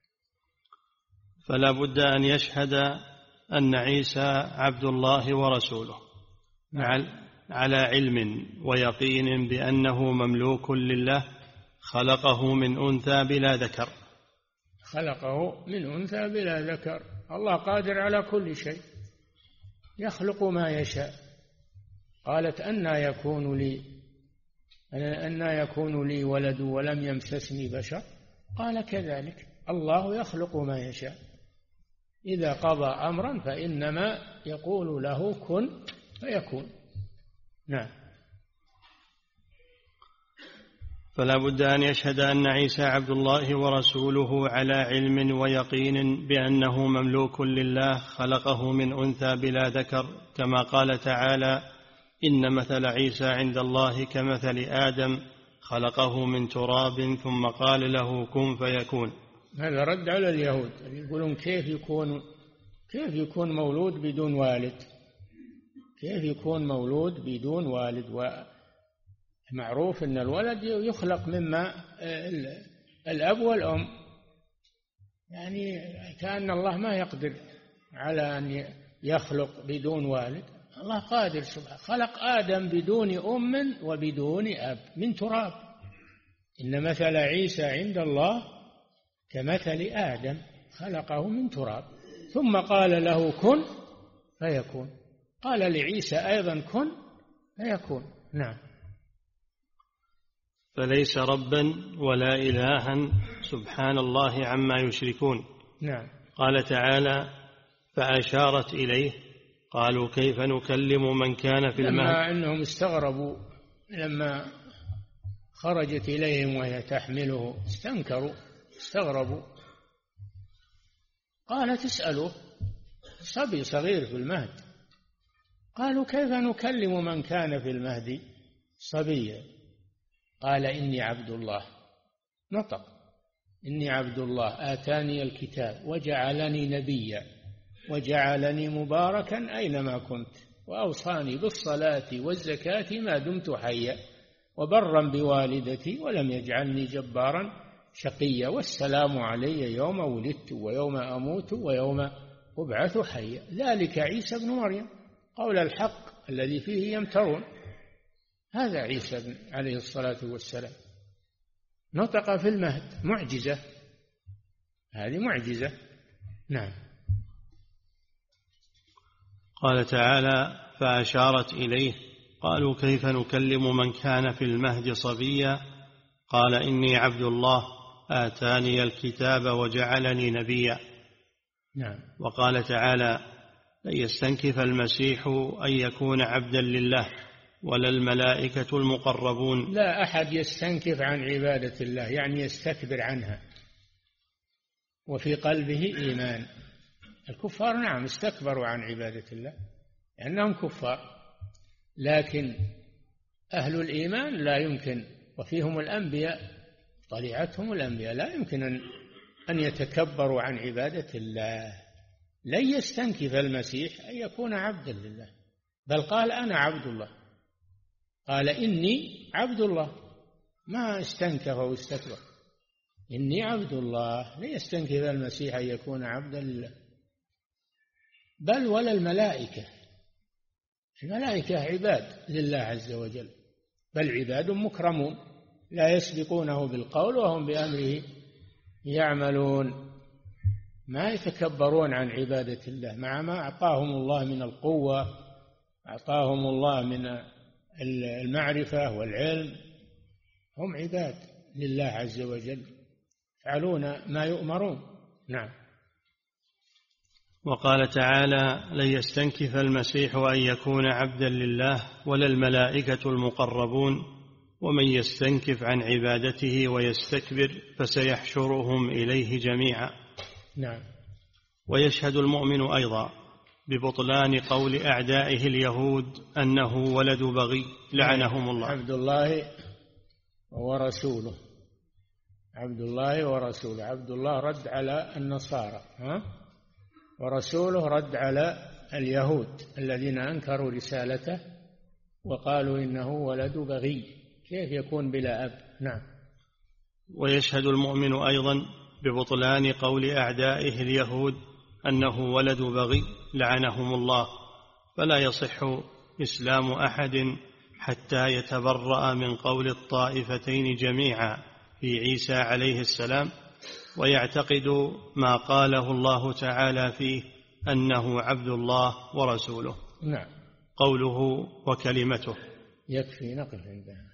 فلا بد أن يشهد أن عيسى عبد الله ورسوله على علم ويقين بأنه مملوك لله، خلقه من أنثى بلا ذكر. خلقه من أنثى بلا ذكر. الله قادر على كل شيء، يخلق ما يشاء. قالت أنى يكون لي ولد ولم يمسسني بشر، قال كذلك الله يخلق ما يشاء، إذا قضى أمرا فإنما يقول له كن فيكون. نعم. فلا بد أن يشهد أن عيسى عبد الله ورسوله على علم ويقين بأنه مملوك لله، خلقه من أنثى بلا ذكر، كما قال تعالى: إن مثل عيسى عند الله كمثل آدم خلقه من تراب ثم قال له كن فيكون. هذا رد على اليهود يقولون كيف يكون مولود بدون والد؟ كيف يكون مولود بدون والد؟ ومعروف أن الولد يخلق مما الأب والأم، يعني كأن الله ما يقدر على أن يخلق بدون والد. الله قادر سبحانه، خلق آدم بدون أم وبدون أب من تراب. إن مثل عيسى عند الله كمثل آدم خلقه من تراب ثم قال له كن فيكون. قال لعيسى أيضا كن فيكون. نعم. فليس ربا ولا إلها سبحان الله عما يشركون. نعم. قال تعالى: فأشارت إليه قالوا كيف نكلم من كان في المهد. لما أنهم استغربوا لما خرجت إليهم وهي تحمله، استغربوا. قال تسألوا صبي صغير في المهد، قالوا كيف نكلم من كان في المهد صبيا؟ قال إني عبد الله. نطق: إني عبد الله آتاني الكتاب وجعلني نبيا وجعلني مباركا أينما كنت وأوصاني بالصلاة والزكاة ما دمت حيا وبرا بوالدتي ولم يجعلني جبارا شقيا والسلام علي يوم ولدت ويوم أموت ويوم أبعث حيا. ذلك عيسى بن مريم قول الحق الذي فيه يمترون. هذا عيسى عليه الصلاة والسلام نطق في المهد، معجزة، هذه معجزة. نعم. قال تعالى: فأشارت إليه قالوا كيف نكلم من كان في المهد صبيا؟ قال إني عبد الله آتاني الكتاب وجعلني نبيا. نعم. وقال تعالى: لن يستنكف المسيح أن يكون عبدا لله ولا الملائكة المقربون. لا أحد يستنكف عن عبادة الله، يعني يستكبر عنها وفي قلبه إيمان. الكفار نعم استكبروا عن عبادة الله لأنهم كفار، لكن أهل الإيمان لا يمكن، وفيهم الأنبياء طليعتهم الأنبياء، لا يمكن أن يتكبروا عن عبادة الله. لن يستنكف المسيح أن يكون عبدا لله، بل قال أنا عبد الله، قال إني عبد الله، ما استنكف واستكبر. إني عبد الله. لا يستنكف المسيح أن يكون عبدا لله، بل ولا الملائكة. الملائكة عباد لله عز وجل، بل عباد مكرمون لا يسبقونه بالقول وهم بأمره يعملون، ما يتكبرون عن عبادة الله مع ما أعطاهم الله من القوة، أعطاهم الله من المعرفة والعلم. هم عباد لله عز وجل يفعلون ما يؤمرون. نعم. وقال تعالى: لن يستنكف المسيح أن يكون عبدا لله ولا الملائكة المقربون ومن يستنكف عن عبادته ويستكبر فسيحشرهم إليه جميعا. نعم. ويشهد المؤمن أيضا ببطلان قول أعدائه اليهود أنه ولد بغي لعنهم الله. عبد الله ورسوله، عبد الله ورسوله. عبد الله رد على النصارى، ورسوله رد على اليهود الذين أنكروا رسالته وقالوا إنه ولد بغي، كيف يكون بلا أب؟ نعم. ويشهد المؤمن أيضا ببطلان قول أعدائه اليهود أنه ولد بغي لعنهم الله، فلا يصح إسلام أحد حتى يتبرأ من قول الطائفتين جميعا في عيسى عليه السلام، ويعتقد ما قاله الله تعالى فيه أنه عبد الله ورسوله. نعم. قوله وكلمته. يكفي نقف عندها.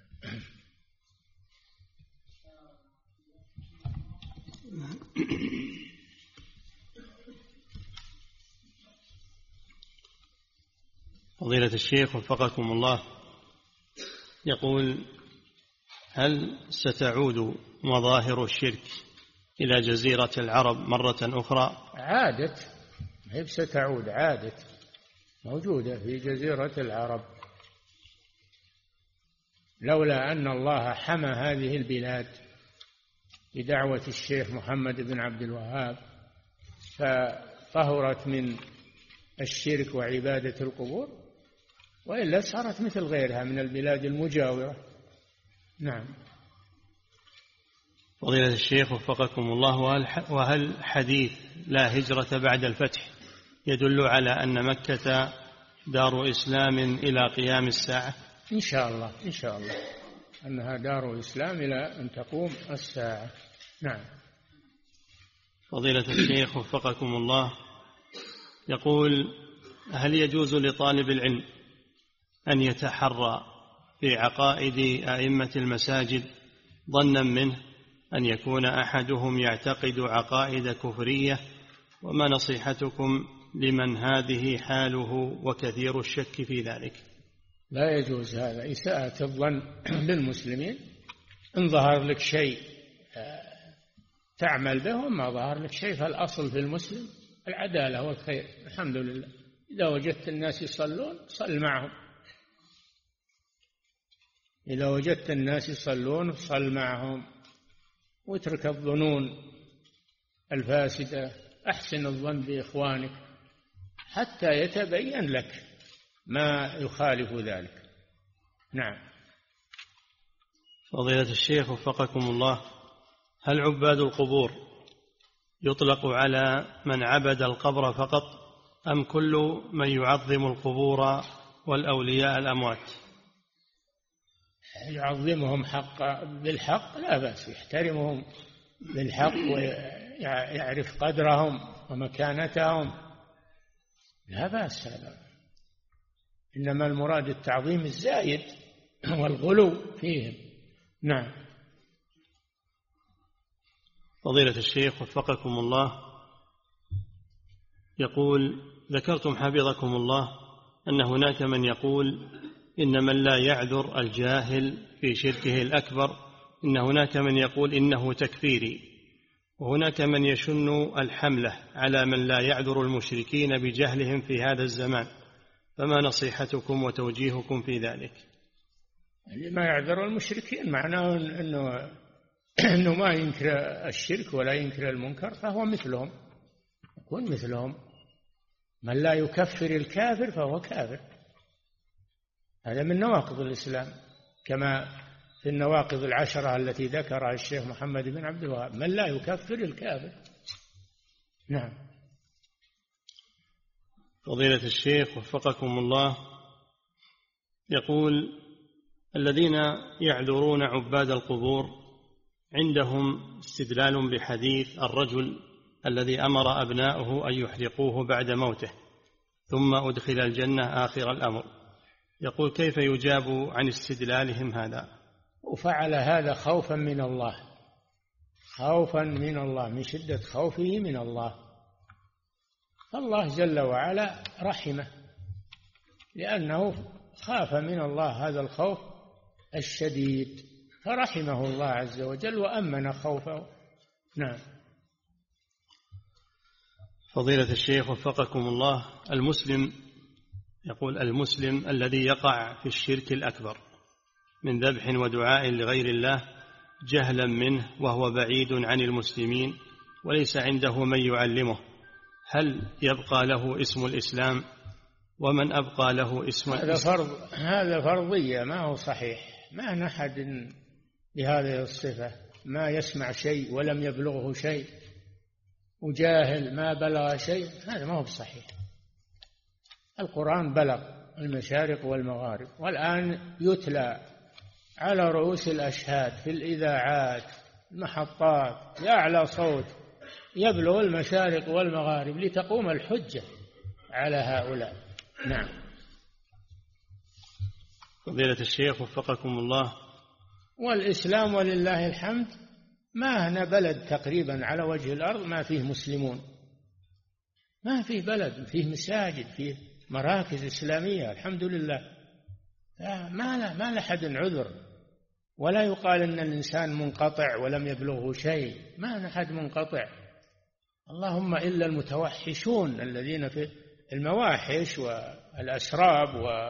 فضيلة الشيخ وفقكم الله، يقول: هل ستعود مظاهر الشرك إلى جزيرة العرب مرة أخرى؟ عادت، هي ستعود، عادت، موجودة في جزيرة العرب، لولا أن الله حمى هذه البلاد بدعوة الشيخ محمد بن عبد الوهاب فطهرت من الشرك وعبادة القبور، وإلا صارت مثل غيرها من البلاد المجاورة. نعم. فضيلة الشيخ وفقكم الله، وهل حديث لا هجرة بعد الفتح يدل على أن مكة دار إسلام إلى قيام الساعة؟ إن شاء الله، إن شاء الله أنها دار إسلام إلى أن تقوم الساعة. نعم. فضيلة الشيخ وفقكم الله، يقول: هل يجوز لطالب العلم أن يتحرى في عقائد أئمة المساجد ظنا منه أن يكون أحدهم يعتقد عقائد كفرية؟ وما نصيحتكم لمن هذه حاله وكثير الشك في ذلك؟ لا يجوز هذا، إساءة الظن بالمسلمين. إن ظهر لك شيء تعمل به، وما ظهر لك شيء فالأصل في المسلم العدالة والخير، الحمد لله. إذا وجدت الناس يصلون صل معهم، إذا وجدت الناس يصلون صل معهم، واترك الظنون الفاسدة، أحسن الظن بإخوانك حتى يتبين لك ما يخالف ذلك. نعم. فضيلة الشيخ وفقكم الله، هل عباد القبور يطلق على من عبد القبر فقط، أم كل من يعظم القبور والأولياء الأموات؟ يعظمهم بالحق لا بأس، يحترمهم بالحق ويعرف قدرهم ومكانتهم، لا بأس هذا. إنما المراد التعظيم الزايد والغلو فيهم. نعم. فضيلة الشيخ وفقكم الله، يقول: ذكرتم حفظكم الله أن هناك من يقول إن من لا يعذر الجاهل في شركه الأكبر، إن هناك من يقول إنه تكفيري، وهناك من يشن الحملة على من لا يعذر المشركين بجهلهم في هذا الزمان، فما نصيحتكم وتوجيهكم في ذلك؟ ما يعذر المشركين معناه أنه ما ينكر الشرك ولا ينكر المنكر، فهو مثلهم، يكون مثلهم. من لا يكفر الكافر فهو كافر، هذا من نواقض الإسلام، كما في النواقض 10 التي ذكرها الشيخ محمد بن عبد الوهاب، من لا يكفر الكافر. نعم. فضيلة الشيخ وفقكم الله، يقول: الذين يعذرون عباد القبور عندهم استدلال بحديث الرجل الذي أمر أبناؤه أن يحرقوه بعد موته ثم أدخل الجنة آخر الأمر، يقول: كيف يجاب عن استدلالهم هذا؟ وفعل هذا خوفا من الله، خوفا من الله، من شدة خوفه من الله، فالله جل وعلا رحمه لأنه خاف من الله هذا الخوف الشديد، فرحمه الله عز وجل وأمن خوفه. نعم. فضيلة الشيخ وفقكم الله، المسلم يقول: المسلم الذي يقع في الشرك الأكبر من ذبح ودعاء لغير الله جهلا منه وهو بعيد عن المسلمين وليس عنده من يعلمه، هل يبقى له اسم الإسلام؟ ومن أبقى له اسم الإسلام؟ هذا فرضية، ما هو صحيح. ما نحد بهذه الصفة، ما يسمع شيء ولم يبلغه شيء وجاهل ما بلغ شيء، هذا ما هو صحيح. القرآن بلغ المشارق والمغارب، والآن يتلى على رؤوس الأشهاد في الإذاعات المحطات بأعلى صوت، يبلغ المشارق والمغارب لتقوم الحجة على هؤلاء. نعم. فضيلة الشيخ وفقكم الله، والإسلام ولله الحمد ما هنا بلد تقريبا على وجه الأرض ما فيه مسلمون، ما فيه بلد فيه مساجد فيه مراكز إسلامية الحمد لله. ما لحد عذر، ولا يقال إن الإنسان منقطع ولم يبلغه شيء، ما لحد منقطع، اللهم إلا المتوحشون الذين في المواحش والأسراب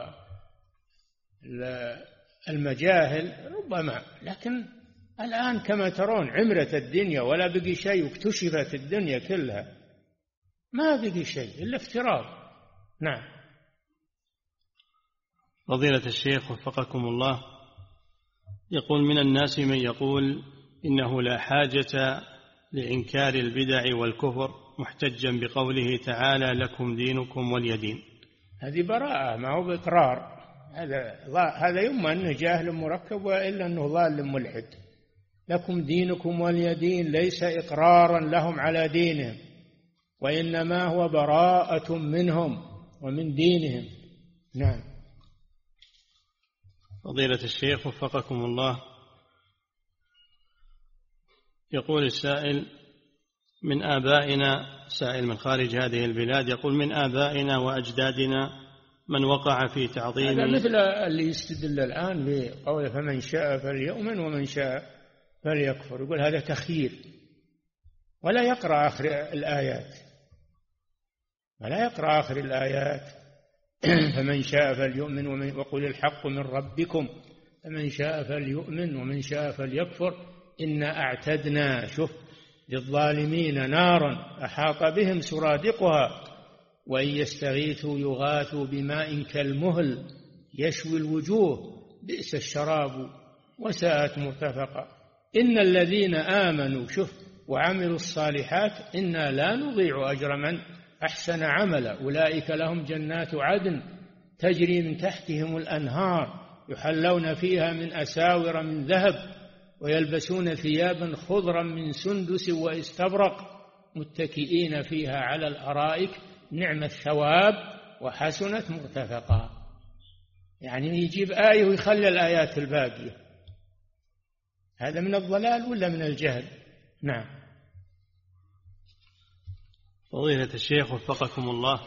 والمجاهل ربما. لكن الآن كما ترون عمرت الدنيا ولا بقي شيء، واكتشفت الدنيا كلها، ما بقي شيء إلا افتراض. نعم. فضيلة الشيخ وفقكم الله، يقول من الناس من يقول إنه لا حاجة لإنكار البدع والكفر محتجا بقوله تعالى لكم دينكم ولي دين. هذه براءة، ما هو بإقرار. هذا يما أنه جاهل مركب، وإلا أنه ضال ملحد. لكم دينكم ولي دين ليس إقرارا لهم على دينهم، وإنما هو براءة منهم ومن دينهم. نعم. فضيلة الشيخ وفقكم الله، يقول السائل من آبائنا، سائل من خارج هذه البلاد، يقول من آبائنا وأجدادنا من وقع في تعظيم. هذا مثل اللي يستدل الآن بقوله فمن شاء فليؤمن ومن شاء فليكفر، يقول هذا تخيير، ولا يقرأ آخر الآيات، فمن شاء فليؤمن وقل الحق من ربكم فمن شاء فليؤمن ومن شاء فليكفر إنا أعتدنا للظالمين نارا أحاط بهم سرادقها وإن يستغيثوا يغاثوا بماء كالمهل يشوي الوجوه بئس الشراب وساءت مرتفقا إن الذين آمنوا وعملوا الصالحات إنا لا نضيع أجر من أحسن عملا أولئك لهم جنات عدن تجري من تحتهم الأنهار يحلون فيها من أساور من ذهب ويلبسون ثيابا خضرا من سندس واستبرق متكئين فيها على الأرائك نعم الثواب وحسنت مرتفقا. يعني يجيب آية ويخلي الآيات الباقية، هذا من الضلال ولا من الجهل؟ نعم. فضيلة الشيخ وفقكم الله،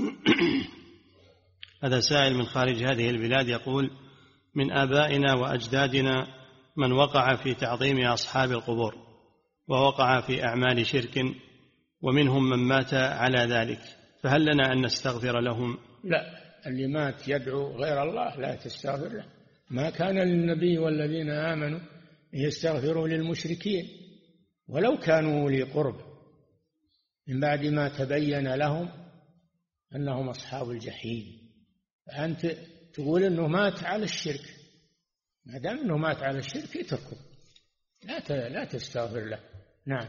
هذا سائل من خارج هذه البلاد يقول من آبائنا وأجدادنا من وقع في تعظيم أصحاب القبور ووقع في أعمال شرك ومنهم من مات على ذلك، فهل لنا أن نستغفر لهم؟ لا، اللي مات يدعو غير الله لا تستغفر له. ما كان للنبي والذين آمنوا يستغفروا للمشركين ولو كانوا أولي قرب من بعد ما تبين لهم أنهم أصحاب الجحيم. فأنت تقول أنه مات على الشرك، ما دام أنه مات على الشرك اتركه، لا تستغفر له. نعم.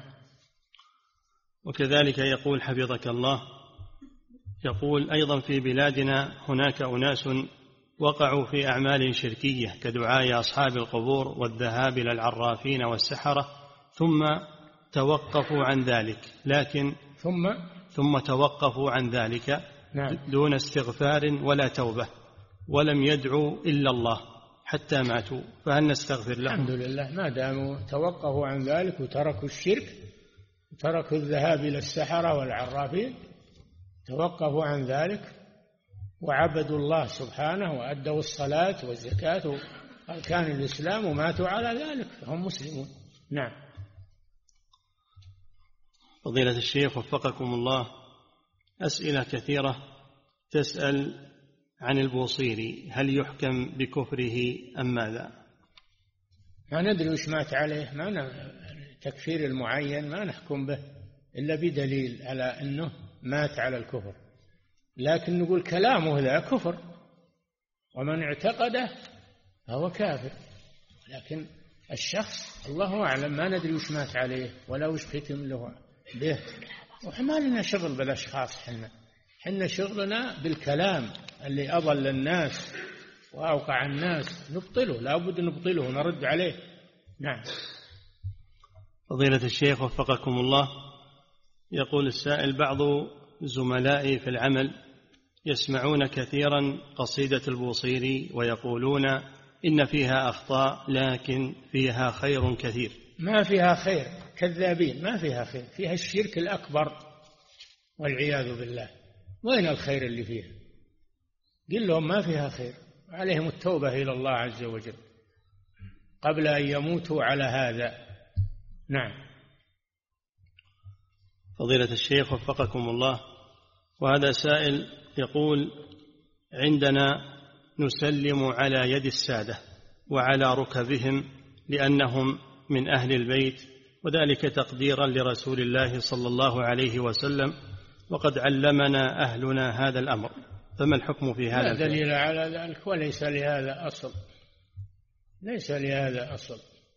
وكذلك يقول حفظك الله، يقول أيضا في بلادنا هناك أناس وقعوا في أعمال شركية كدعاء أصحاب القبور والذهاب إلى العرافين والسحرة ثم توقفوا عن ذلك، لكن ثم توقفوا عن ذلك نعم. دون استغفار ولا توبة ولم يدعوا إلا الله حتى ماتوا، فهل نستغفر لهم؟ الحمد لله ما داموا توقفوا عن ذلك وتركوا الشرك وتركوا الذهاب إلى السحرة والعرافين، توقفوا عن ذلك وعبدوا الله سبحانه وأدوا الصلاة والزكاة أركان الإسلام وماتوا على ذلك فهم مسلمون. نعم. فضيلة الشيخ وفقكم الله، أسئلة كثيرة تسأل عن البوصيري، هل يحكم بكفره أم ماذا؟ ما ندري وش مات عليه، تكفير المعين ما نحكم به إلا بدليل على أنه مات على الكفر، لكن نقول كلامه ذا كفر ومن اعتقده فهو كافر، لكن الشخص الله أعلم ما ندري وش مات عليه ولا وش ختم له به، وما لنا شغل بالأشخاص. حنا شغلنا بالكلام اللي أضل الناس وأوقع الناس نبطله، لا بد نبطله ونرد عليه. نعم. فضيلة الشيخ وفقكم الله، يقول السائل: بعض زملائي في العمل يسمعون كثيرا قصيدة البوصيري ويقولون إن فيها أخطاء لكن فيها خير كثير. ما فيها خير، كذابين، ما فيها خير، فيها الشرك الأكبر والعياذ بالله. وين الخير اللي فيها؟ قل لهم ما فيها خير، عليهم التوبة إلى الله عز وجل قبل أن يموتوا على هذا. نعم. فضيلة الشيخ وفقكم الله، وهذا سائل يقول: عندنا نسلم على يد السادة وعلى ركبهم لأنهم من أهل البيت، وذلك تقديرا لرسول الله صلى الله عليه وسلم، وقد علمنا أهلنا هذا الأمر، فما الحكم في هذا؟ لا دليل على ذلك وليس لهذا أصل، ليس لهذا أصل،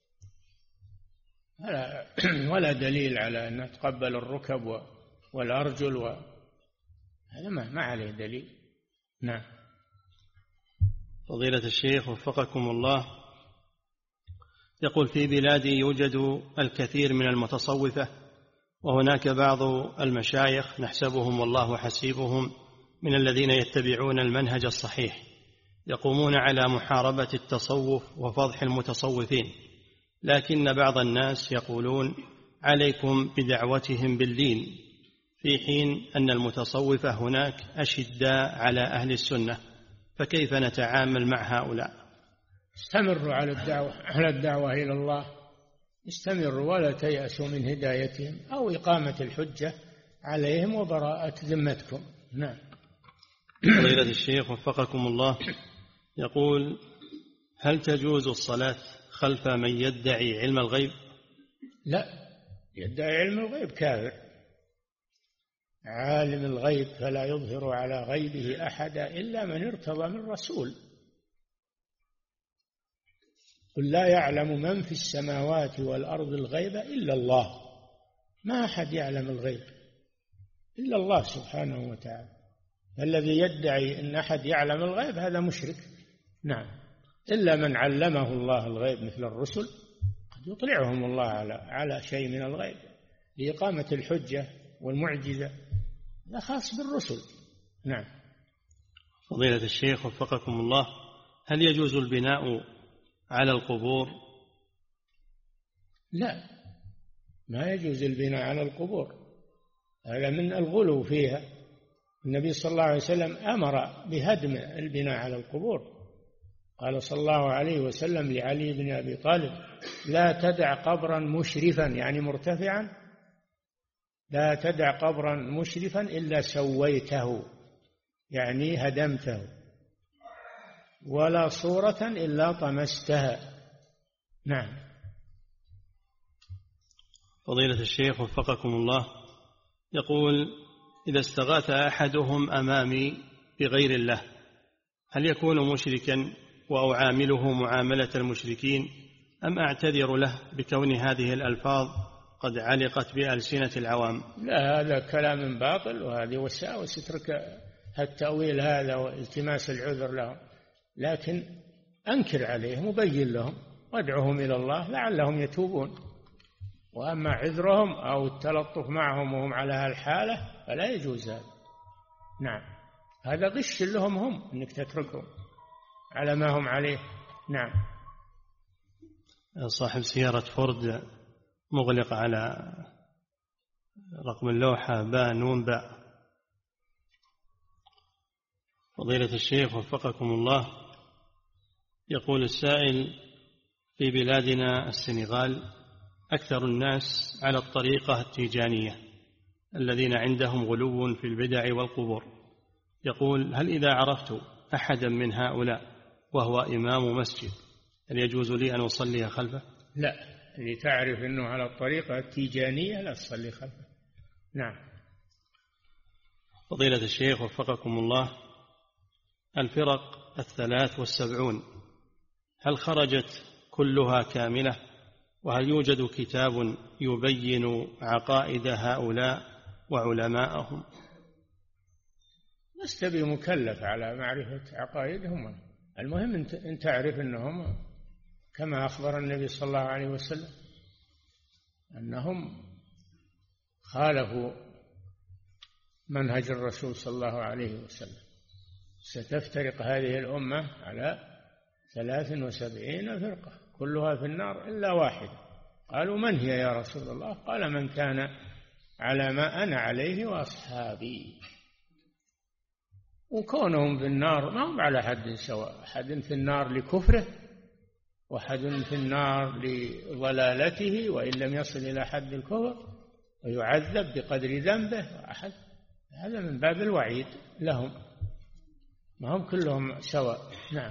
ولا دليل على أن تقبل الركب والأرجل هذا ما عليه دليل. نعم. فضيلة الشيخ وفقكم الله، يقول: في بلادي يوجد الكثير من المتصوفة، وهناك بعض المشايخ نحسبهم والله حسيبهم من الذين يتبعون المنهج الصحيح، يقومون على محاربة التصوف وفضح المتصوفين، لكن بعض الناس يقولون عليكم بدعوتهم بالدين، في حين أن المتصوفة هناك أشداء على أهل السنة، فكيف نتعامل مع هؤلاء؟ استمروا على الدعوة إلى الله، استمروا ولا تيأسوا من هدايتهم أو إقامة الحجة عليهم وبراءة ذمتكم. نعم. فضيلة الشيخ وفقكم الله، يقول: هل تجوز الصلاة خلف من يدعي علم الغيب؟ لا، يدعي علم الغيب كافر. عالم الغيب فلا يظهر على غيبه أحدا إلا من ارتضى من رسول. قل لا يعلم من في السماوات والأرض الغيب إلا الله، ما أحد يعلم الغيب إلا الله سبحانه وتعالى. الذي يدعي أن أحد يعلم الغيب هذا مشرك. نعم. إلا من علمه الله الغيب مثل الرسل، قد يطلعهم الله على شيء من الغيب لإقامة الحجة والمعجزة، لا خاص بالرسل. نعم. فضيلة الشيخ وفقكم الله، هل يجوز البناء على القبور؟ لا، ما يجوز البناء على القبور، هذا من الغلو فيها. النبي صلى الله عليه وسلم أمر بهدم البناء على القبور، قال صلى الله عليه وسلم لعلي بن أبي طالب: لا تدع قبرا مشرفا، يعني مرتفعا، لا تدع قبرا مشرفا إلا سويته، يعني هدمته، ولا صورة إلا طمستها. نعم. فضيلة الشيخ وفقكم الله، يقول: إذا استغاث أحدهم أمامي بغير الله هل يكون مشركا وأعامله معاملة المشركين، أم أعتذر له بكون هذه الألفاظ قد علقت بألسنة العوام؟ لا، هذا كلام باطل، وهذه وساوس، اترك التأويل هذا والتماس العذر لهم، لكن أنكر عليهم وبين لهم وادعوهم إلى الله لعلهم يتوبون. وأما عذرهم أو التلطف معهم وهم على هالحالة فلا يجوز هذا. نعم. هذا غش لهم هم أنك تتركهم على ما هم عليه. نعم. صاحب سيارة فورد مغلق على رقم اللوحة باء نون باء. فضيلة الشيخ وفقكم الله، يقول السائل: في بلادنا السنغال أكثر الناس على الطريقة التيجانية الذين عندهم غلو في البدع والقبور. يقول: هل إذا عرفت أحدا من هؤلاء وهو إمام مسجد هل يجوز لي أن أصلي خلفه؟ لا، اللي تعرف أنه على الطريقة التيجانية لا تصلي خلفه. نعم. فضيلة الشيخ وفقكم الله، الفرق 73 هل خرجت كلها كاملة؟ وهل يوجد كتاب يبين عقائد هؤلاء وعلماءهم؟ لست بمكلف على معرفة عقائدهم، المهم أن تعرف أنهم كما أخبر النبي صلى الله عليه وسلم أنهم خالفوا منهج الرسول صلى الله عليه وسلم. ستفترق هذه الأمة على 73 فرقة كلها في النار إلا واحدة. قالوا من هي يا رسول الله؟ قال من كان على ما أنا عليه وأصحابي. وكونهم في النار ما هم على حد سواء، أحد في النار لكفره وأحد في النار لضلالته وإن لم يصل إلى حد الكفر ويعذب بقدر ذنبه، وأحد هذا من باب الوعيد لهم، ما هم كلهم سواء. نعم.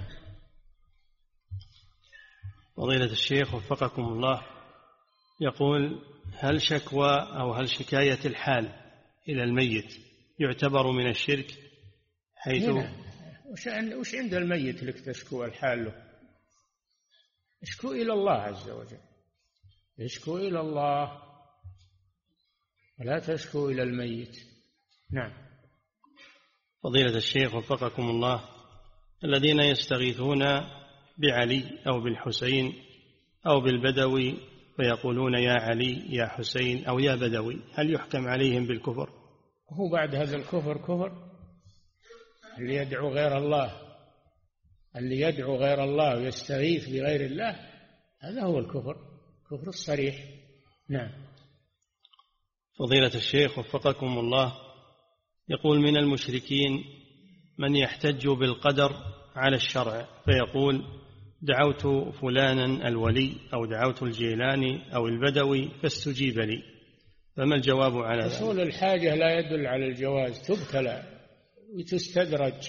فضيلة الشيخ وفقكم الله، يقول هل شكوى أو هل شكاية الحال إلى الميت يعتبر من الشرك؟ حيث وش عند الميت لك تشكو الحال له؟ اشكو إلى الله عز وجل، اشكو إلى الله ولا تشكو إلى الميت. نعم. فضيلة الشيخ وفقكم الله، الذين يستغيثون بعلي أو بالحسين أو بالبدوي ويقولون يا علي يا حسين أو يا بدوي، هل يحكم عليهم بالكفر؟ هو بعد هذا الكفر كفر؟ اللي يدعو غير الله، اللي يدعو غير الله ويستغيث بغير الله، هذا هو الكفر، كفر الصريح. نعم. فضيلة الشيخ وفقكم الله، يقول من المشركين من يحتج بالقدر على الشرع فيقول دعوت فلانا الولي أو دعوت الجيلاني أو البدوي فاستجيب لي، فما الجواب على ذلك؟ حصول الحاجة لا يدل على الجواز، تبتلى وتستدرج،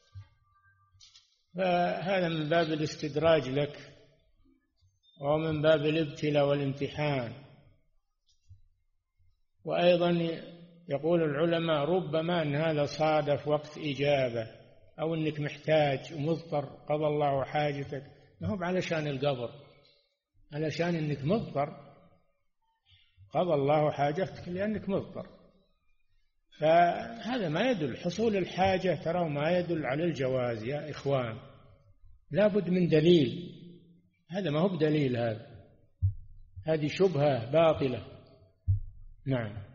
فهذا من باب الاستدراج لك ومن باب الابتلاء والامتحان. وأيضا يقول العلماء ربما أن هذا صادف وقت إجابة أو أنك محتاج ومضطر قضى الله حاجتك، ما هو علشان القبر، علشان أنك مضطر قضى الله حاجتك لأنك مضطر. فهذا ما يدل، حصول الحاجة ترى ما يدل على الجواز يا إخوان، لا بد من دليل، هذا ما هو بدليل، هذه شبهة باطلة. نعم.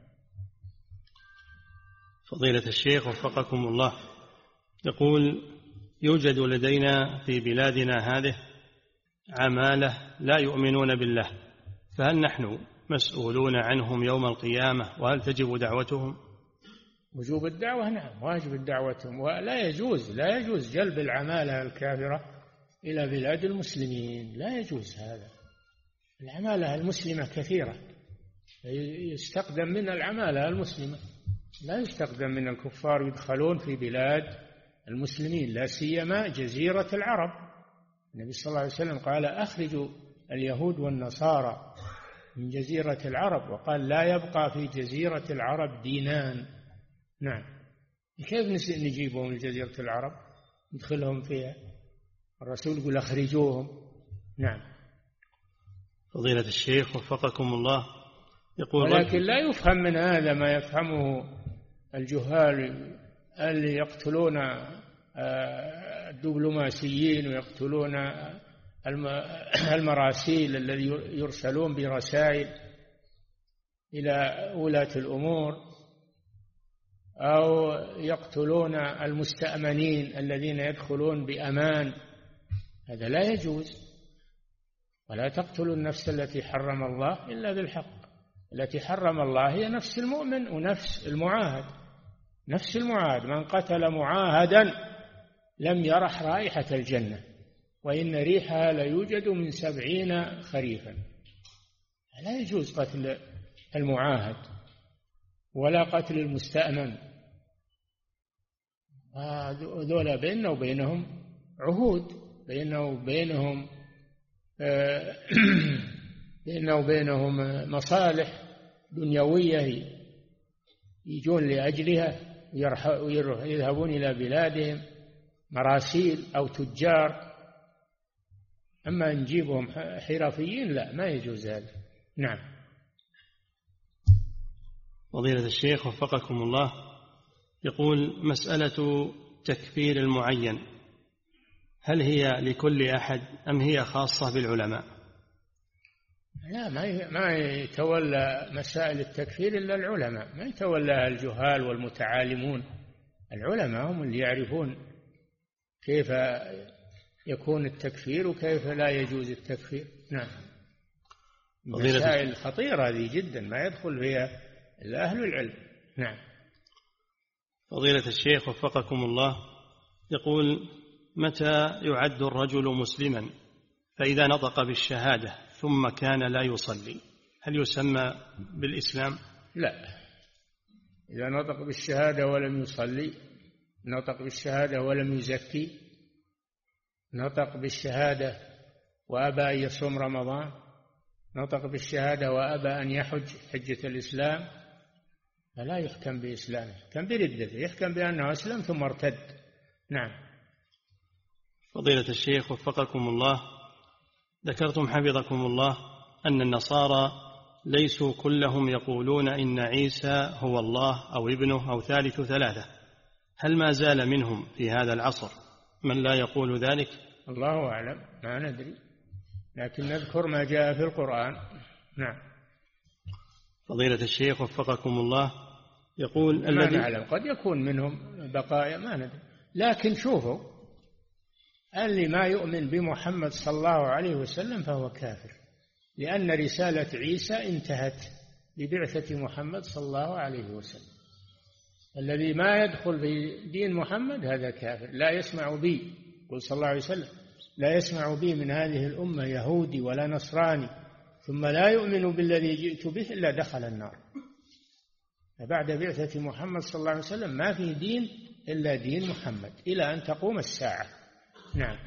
فضيلة الشيخ وفقكم الله، يقول يوجد لدينا في بلادنا هذه عمالة لا يؤمنون بالله، فهل نحن مسؤولون عنهم يوم القيامة وهل تجب دعوتهم؟ وجوب الدعوة، نعم، واجب دعوتهم، ولا يجوز جلب العمالة الكافرة إلى بلاد المسلمين، لا يجوز هذا. العمالة المسلمة كثيرة، يستخدم من العمالة المسلمة، لا يستخدم من الكفار يدخلون في بلاد المسلمين، لا سيما جزيرة العرب. النبي صلى الله عليه وسلم قال أخرجوا اليهود والنصارى من جزيرة العرب، وقال لا يبقى في جزيرة العرب دينان. نعم. كيف نجيبهم من جزيرة العرب ندخلهم فيها؟ الرسول يقول أخرجوهم. نعم. فضيلة الشيخ وفقكم الله، يقول ولكن لا يفهم من هذا ما يفهمه الجهال اللي يقتلون الدبلوماسيين ويقتلون المراسيل الذي يرسلون برسائل إلى ولاة الأمور، أو يقتلون المستأمنين الذين يدخلون بأمان، هذا لا يجوز. ولا تقتلوا النفس التي حرم الله إلا بالحق، التي حرم الله هي نفس المؤمن ونفس المعاهد، نفس المعاهد، من قتل معاهدا لم يرح رائحة الجنة وإن ريحها ليوجد من 70 خريفا. لا يجوز قتل المعاهد ولا قتل المستأمن، ذولا بيننا وبينهم عهود، بيننا وبينهم بينه وبينهم مصالح دنيوية يجون لأجلها ويذهبون إلى بلادهم مراسيل أو تجار. أما نجيبهم حرفيين لا، ما يجوز هذا. نعم. فضيلة الشيخ وفقكم الله، يقول: مسألة تكفير المعين هل هي لكل أحد أم هي خاصة بالعلماء؟ لا، ما يتولى مسائل التكفير إلا العلماء، ما يتولاها الجهال والمتعالمون. العلماء هم اللي يعرفون كيف يكون التكفير وكيف لا يجوز التكفير. نعم. مسائل خطيرة هذه جدا، ما يدخل فيها إلا أهل العلم. نعم. فضيلة الشيخ وفقكم الله، يقول: متى يعد الرجل مسلما فإذا نطق بالشهادة ثم كان لا يصلي هل يسمى بالإسلام؟ لا، إذا نطق بالشهادة ولم يصلي، نطق بالشهادة ولم يزكي، نطق بالشهادة وأبى أن يصوم رمضان، نطق بالشهادة وأبى أن يحج حجة الإسلام، فلا يحكم بإسلامه، يحكم بردته، يحكم بأنه أسلم ثم ارتد. نعم. فضيلة الشيخ وفقكم الله، ذكرتم حفظكم الله أن النصارى ليسوا كلهم يقولون إن عيسى هو الله أو ابنه أو ثالث ثلاثة، هل ما زال منهم في هذا العصر من لا يقول ذلك؟ الله أعلم، ما ندري، لكن نذكر ما جاء في القرآن. نعم. فضيلة الشيخ وفقكم الله، يقول: ما نعلم، قد يكون منهم بقايا ما ندري، لكن شوفوا، اللي ما يؤمن بمحمد صلى الله عليه وسلم فهو كافر، لأن رسالة عيسى انتهت ببعثة محمد صلى الله عليه وسلم. الذي ما يدخل في دين محمد هذا كافر، لا يسمع بي، قل صلى الله عليه وسلم: لا يسمع بي من هذه الأمة يهودي ولا نصراني ثم لا يؤمن بالذي جئت به إلا دخل النار. فبعد بعثة محمد صلى الله عليه وسلم ما في دين إلا دين محمد إلى أن تقوم الساعة. نعم.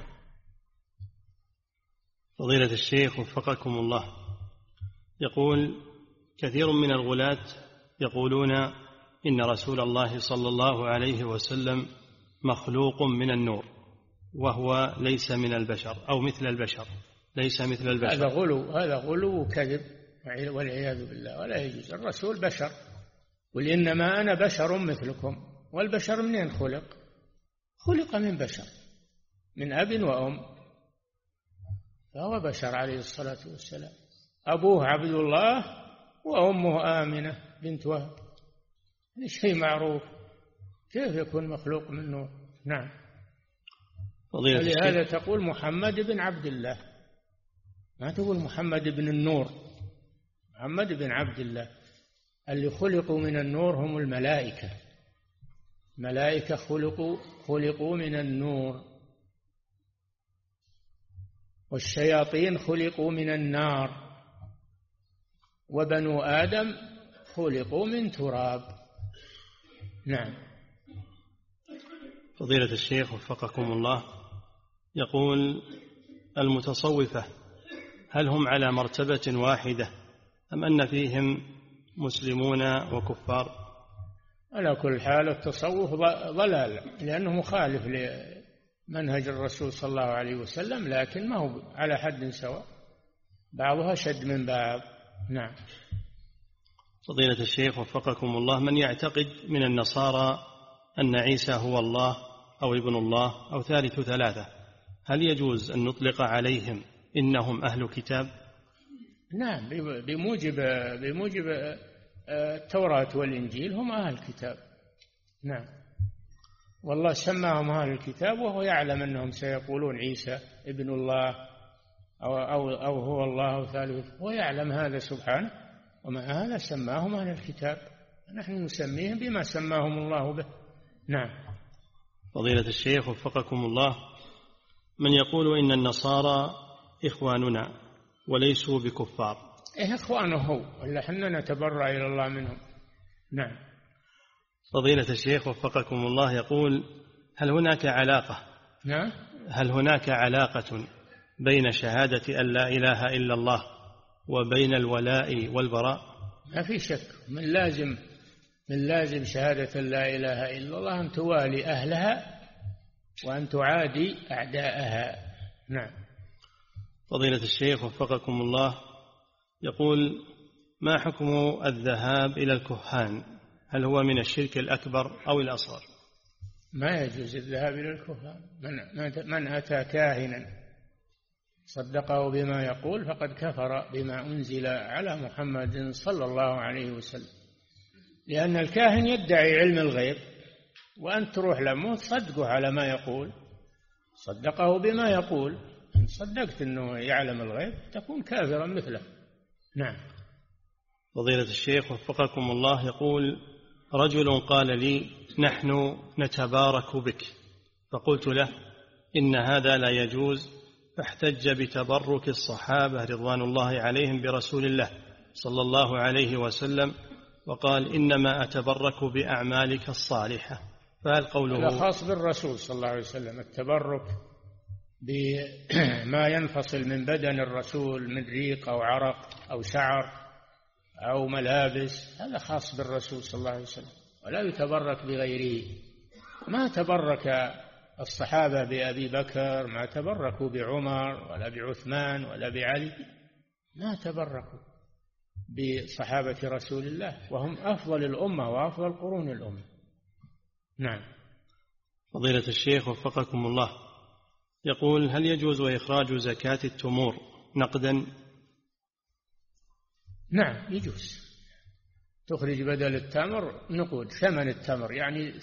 فضيلة الشيخ وفقكم الله، يقول: كثير من الغلاة يقولون إن رسول الله صلى الله عليه وسلم مخلوق من النور وهو ليس من البشر أو مثل البشر، ليس مثل البشر. هذا غلو وكذب والعياذ بالله، ولا يجوز. الرسول بشر، قل إنما أنا بشر مثلكم. والبشر منين خلق؟ خلق من بشر، من أب وأم، فهو بشر عليه الصلاة والسلام. أبوه عبد الله وأمه آمنة بنت وهب، شيء معروف، كيف يكون مخلوق من نور؟ نعم. ولهذا تقول محمد بن عبد الله، ما تقول محمد بن النور، محمد بن عبد الله. اللي خلقوا من النور هم الملائكة، ملائكة خلقوا من النور، والشياطين خلقوا من النار، وبنو آدم خلقوا من تراب. نعم. فضيلة الشيخ وفقكم الله، يقول: المتصوفة هل هم على مرتبة واحدة أم أن فيهم مسلمون وكفار؟ على كل حال التصوف ضلال، لأنه مخالف لمنهج الرسول صلى الله عليه وسلم، لكن ما هو على حد سواء، بعضها شد من بعض. نعم. فضيلة الشيخ وفقكم الله، من يعتقد من النصارى أن عيسى هو الله أو ابن الله أو ثالث ثلاثة، هل يجوز أن نطلق عليهم إنهم أهل كتاب؟ نعم، بموجب التوراة والإنجيل هم أهل الكتاب. نعم. والله سماهم أهل الكتاب وهو يعلم أنهم سيقولون عيسى ابن الله أو هو الله أو ثالث، ويعلم هذا سبحانه، ومع هذا سماهم أهل الكتاب، نحن نسميهم بما سماهم الله به. نعم. فضيلة الشيخ وفقكم الله، من يقول إن النصارى إخواننا وليسوا بكفار. إخوانه هو، ولا حنا نتبرأ إلى الله منهم. نعم. فضيلة الشيخ وفقكم الله، يقول: هل هناك علاقة؟ نعم. هل هناك علاقة بين شهادة أن لا إله إلا الله وبين الولاء والبراء؟ ما في شك، من لازم شهادة لا إله إلا الله أن توالي أهلها وأن تعادي أعداءها. نعم. فضيلة الشيخ وفقكم الله، يقول: ما حكم الذهاب إلى الكهان؟ هل هو من الشرك الأكبر أو الأصغر؟ ما يجوز الذهاب إلى الكهان. من أتى كاهنا صدقه بما يقول فقد كفر بما أنزل على محمد صلى الله عليه وسلم، لأن الكاهن يدعي علم الغيب، وأنت تروح لمه تصدقه على ما يقول، صدقه بما يقول. إن صدقت أنه يعلم الغيب تكون كافرا مثله. نعم. فضيلة الشيخ وفقكم الله، يقول: رجل قال لي: نحن نتبارك بك، فقلت له: إن هذا لا يجوز، فاحتج بتبرك الصحابة رضوان الله عليهم برسول الله صلى الله عليه وسلم، وقال: إنما أتبرك بأعمالك الصالحة. فهل قوله هذا خاص بالرسول صلى الله عليه وسلم؟ التبرك بما ينفصل من بدن الرسول من ريق أو عرق أو شعر أو ملابس، هذا خاص بالرسول صلى الله عليه وسلم، ولا يتبرك بغيره. ما تبرك الصحابة بأبي بكر، ما تبركوا بعمر ولا بعثمان ولا بعلي، ما تبركوا بصحابة رسول الله، وهم أفضل الأمة وأفضل قرون الأمة. نعم. فضيلة الشيخ وفقكم الله، يقول: هل يجوز إخراج زكاة التمور نقدا؟ نعم يجوز، تخرج بدل التمر نقود، ثمن التمر، يعني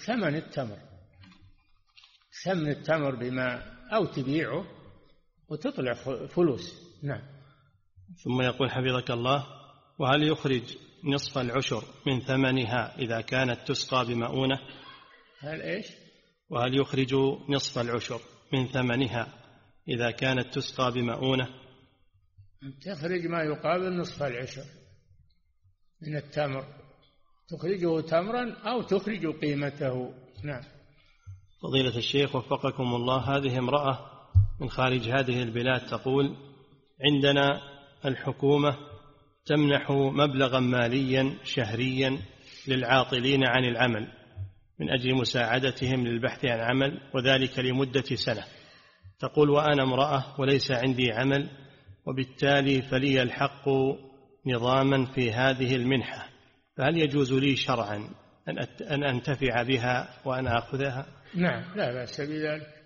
ثمن التمر بما أو تبيعه وتطلع فلوس. نعم. ثم يقول حفظك الله: وهل يخرج نصف العشر من ثمنها إذا كانت تسقى بمؤونة؟ هل إيش؟ وهل يخرج نصف العشر من ثمنها إذا كانت تسقى بمؤونة؟ تخرج ما يقابل نصف العشر من التمر، تخرجه تمرا أو تخرج قيمته. نعم. فضيلة الشيخ وفقكم الله، هذه امرأة من خارج هذه البلاد تقول: عندنا الحكومة تمنح مبلغا ماليا شهريا للعاطلين عن العمل من أجل مساعدتهم للبحث عن عمل، وذلك لمدة سنة. تقول: وأنا امرأة وليس عندي عمل، وبالتالي فلي الحق نظاما في هذه المنحة، فهل يجوز لي شرعا أن أنتفع بها وأن أخذها؟ نعم، لا بأس بذلك.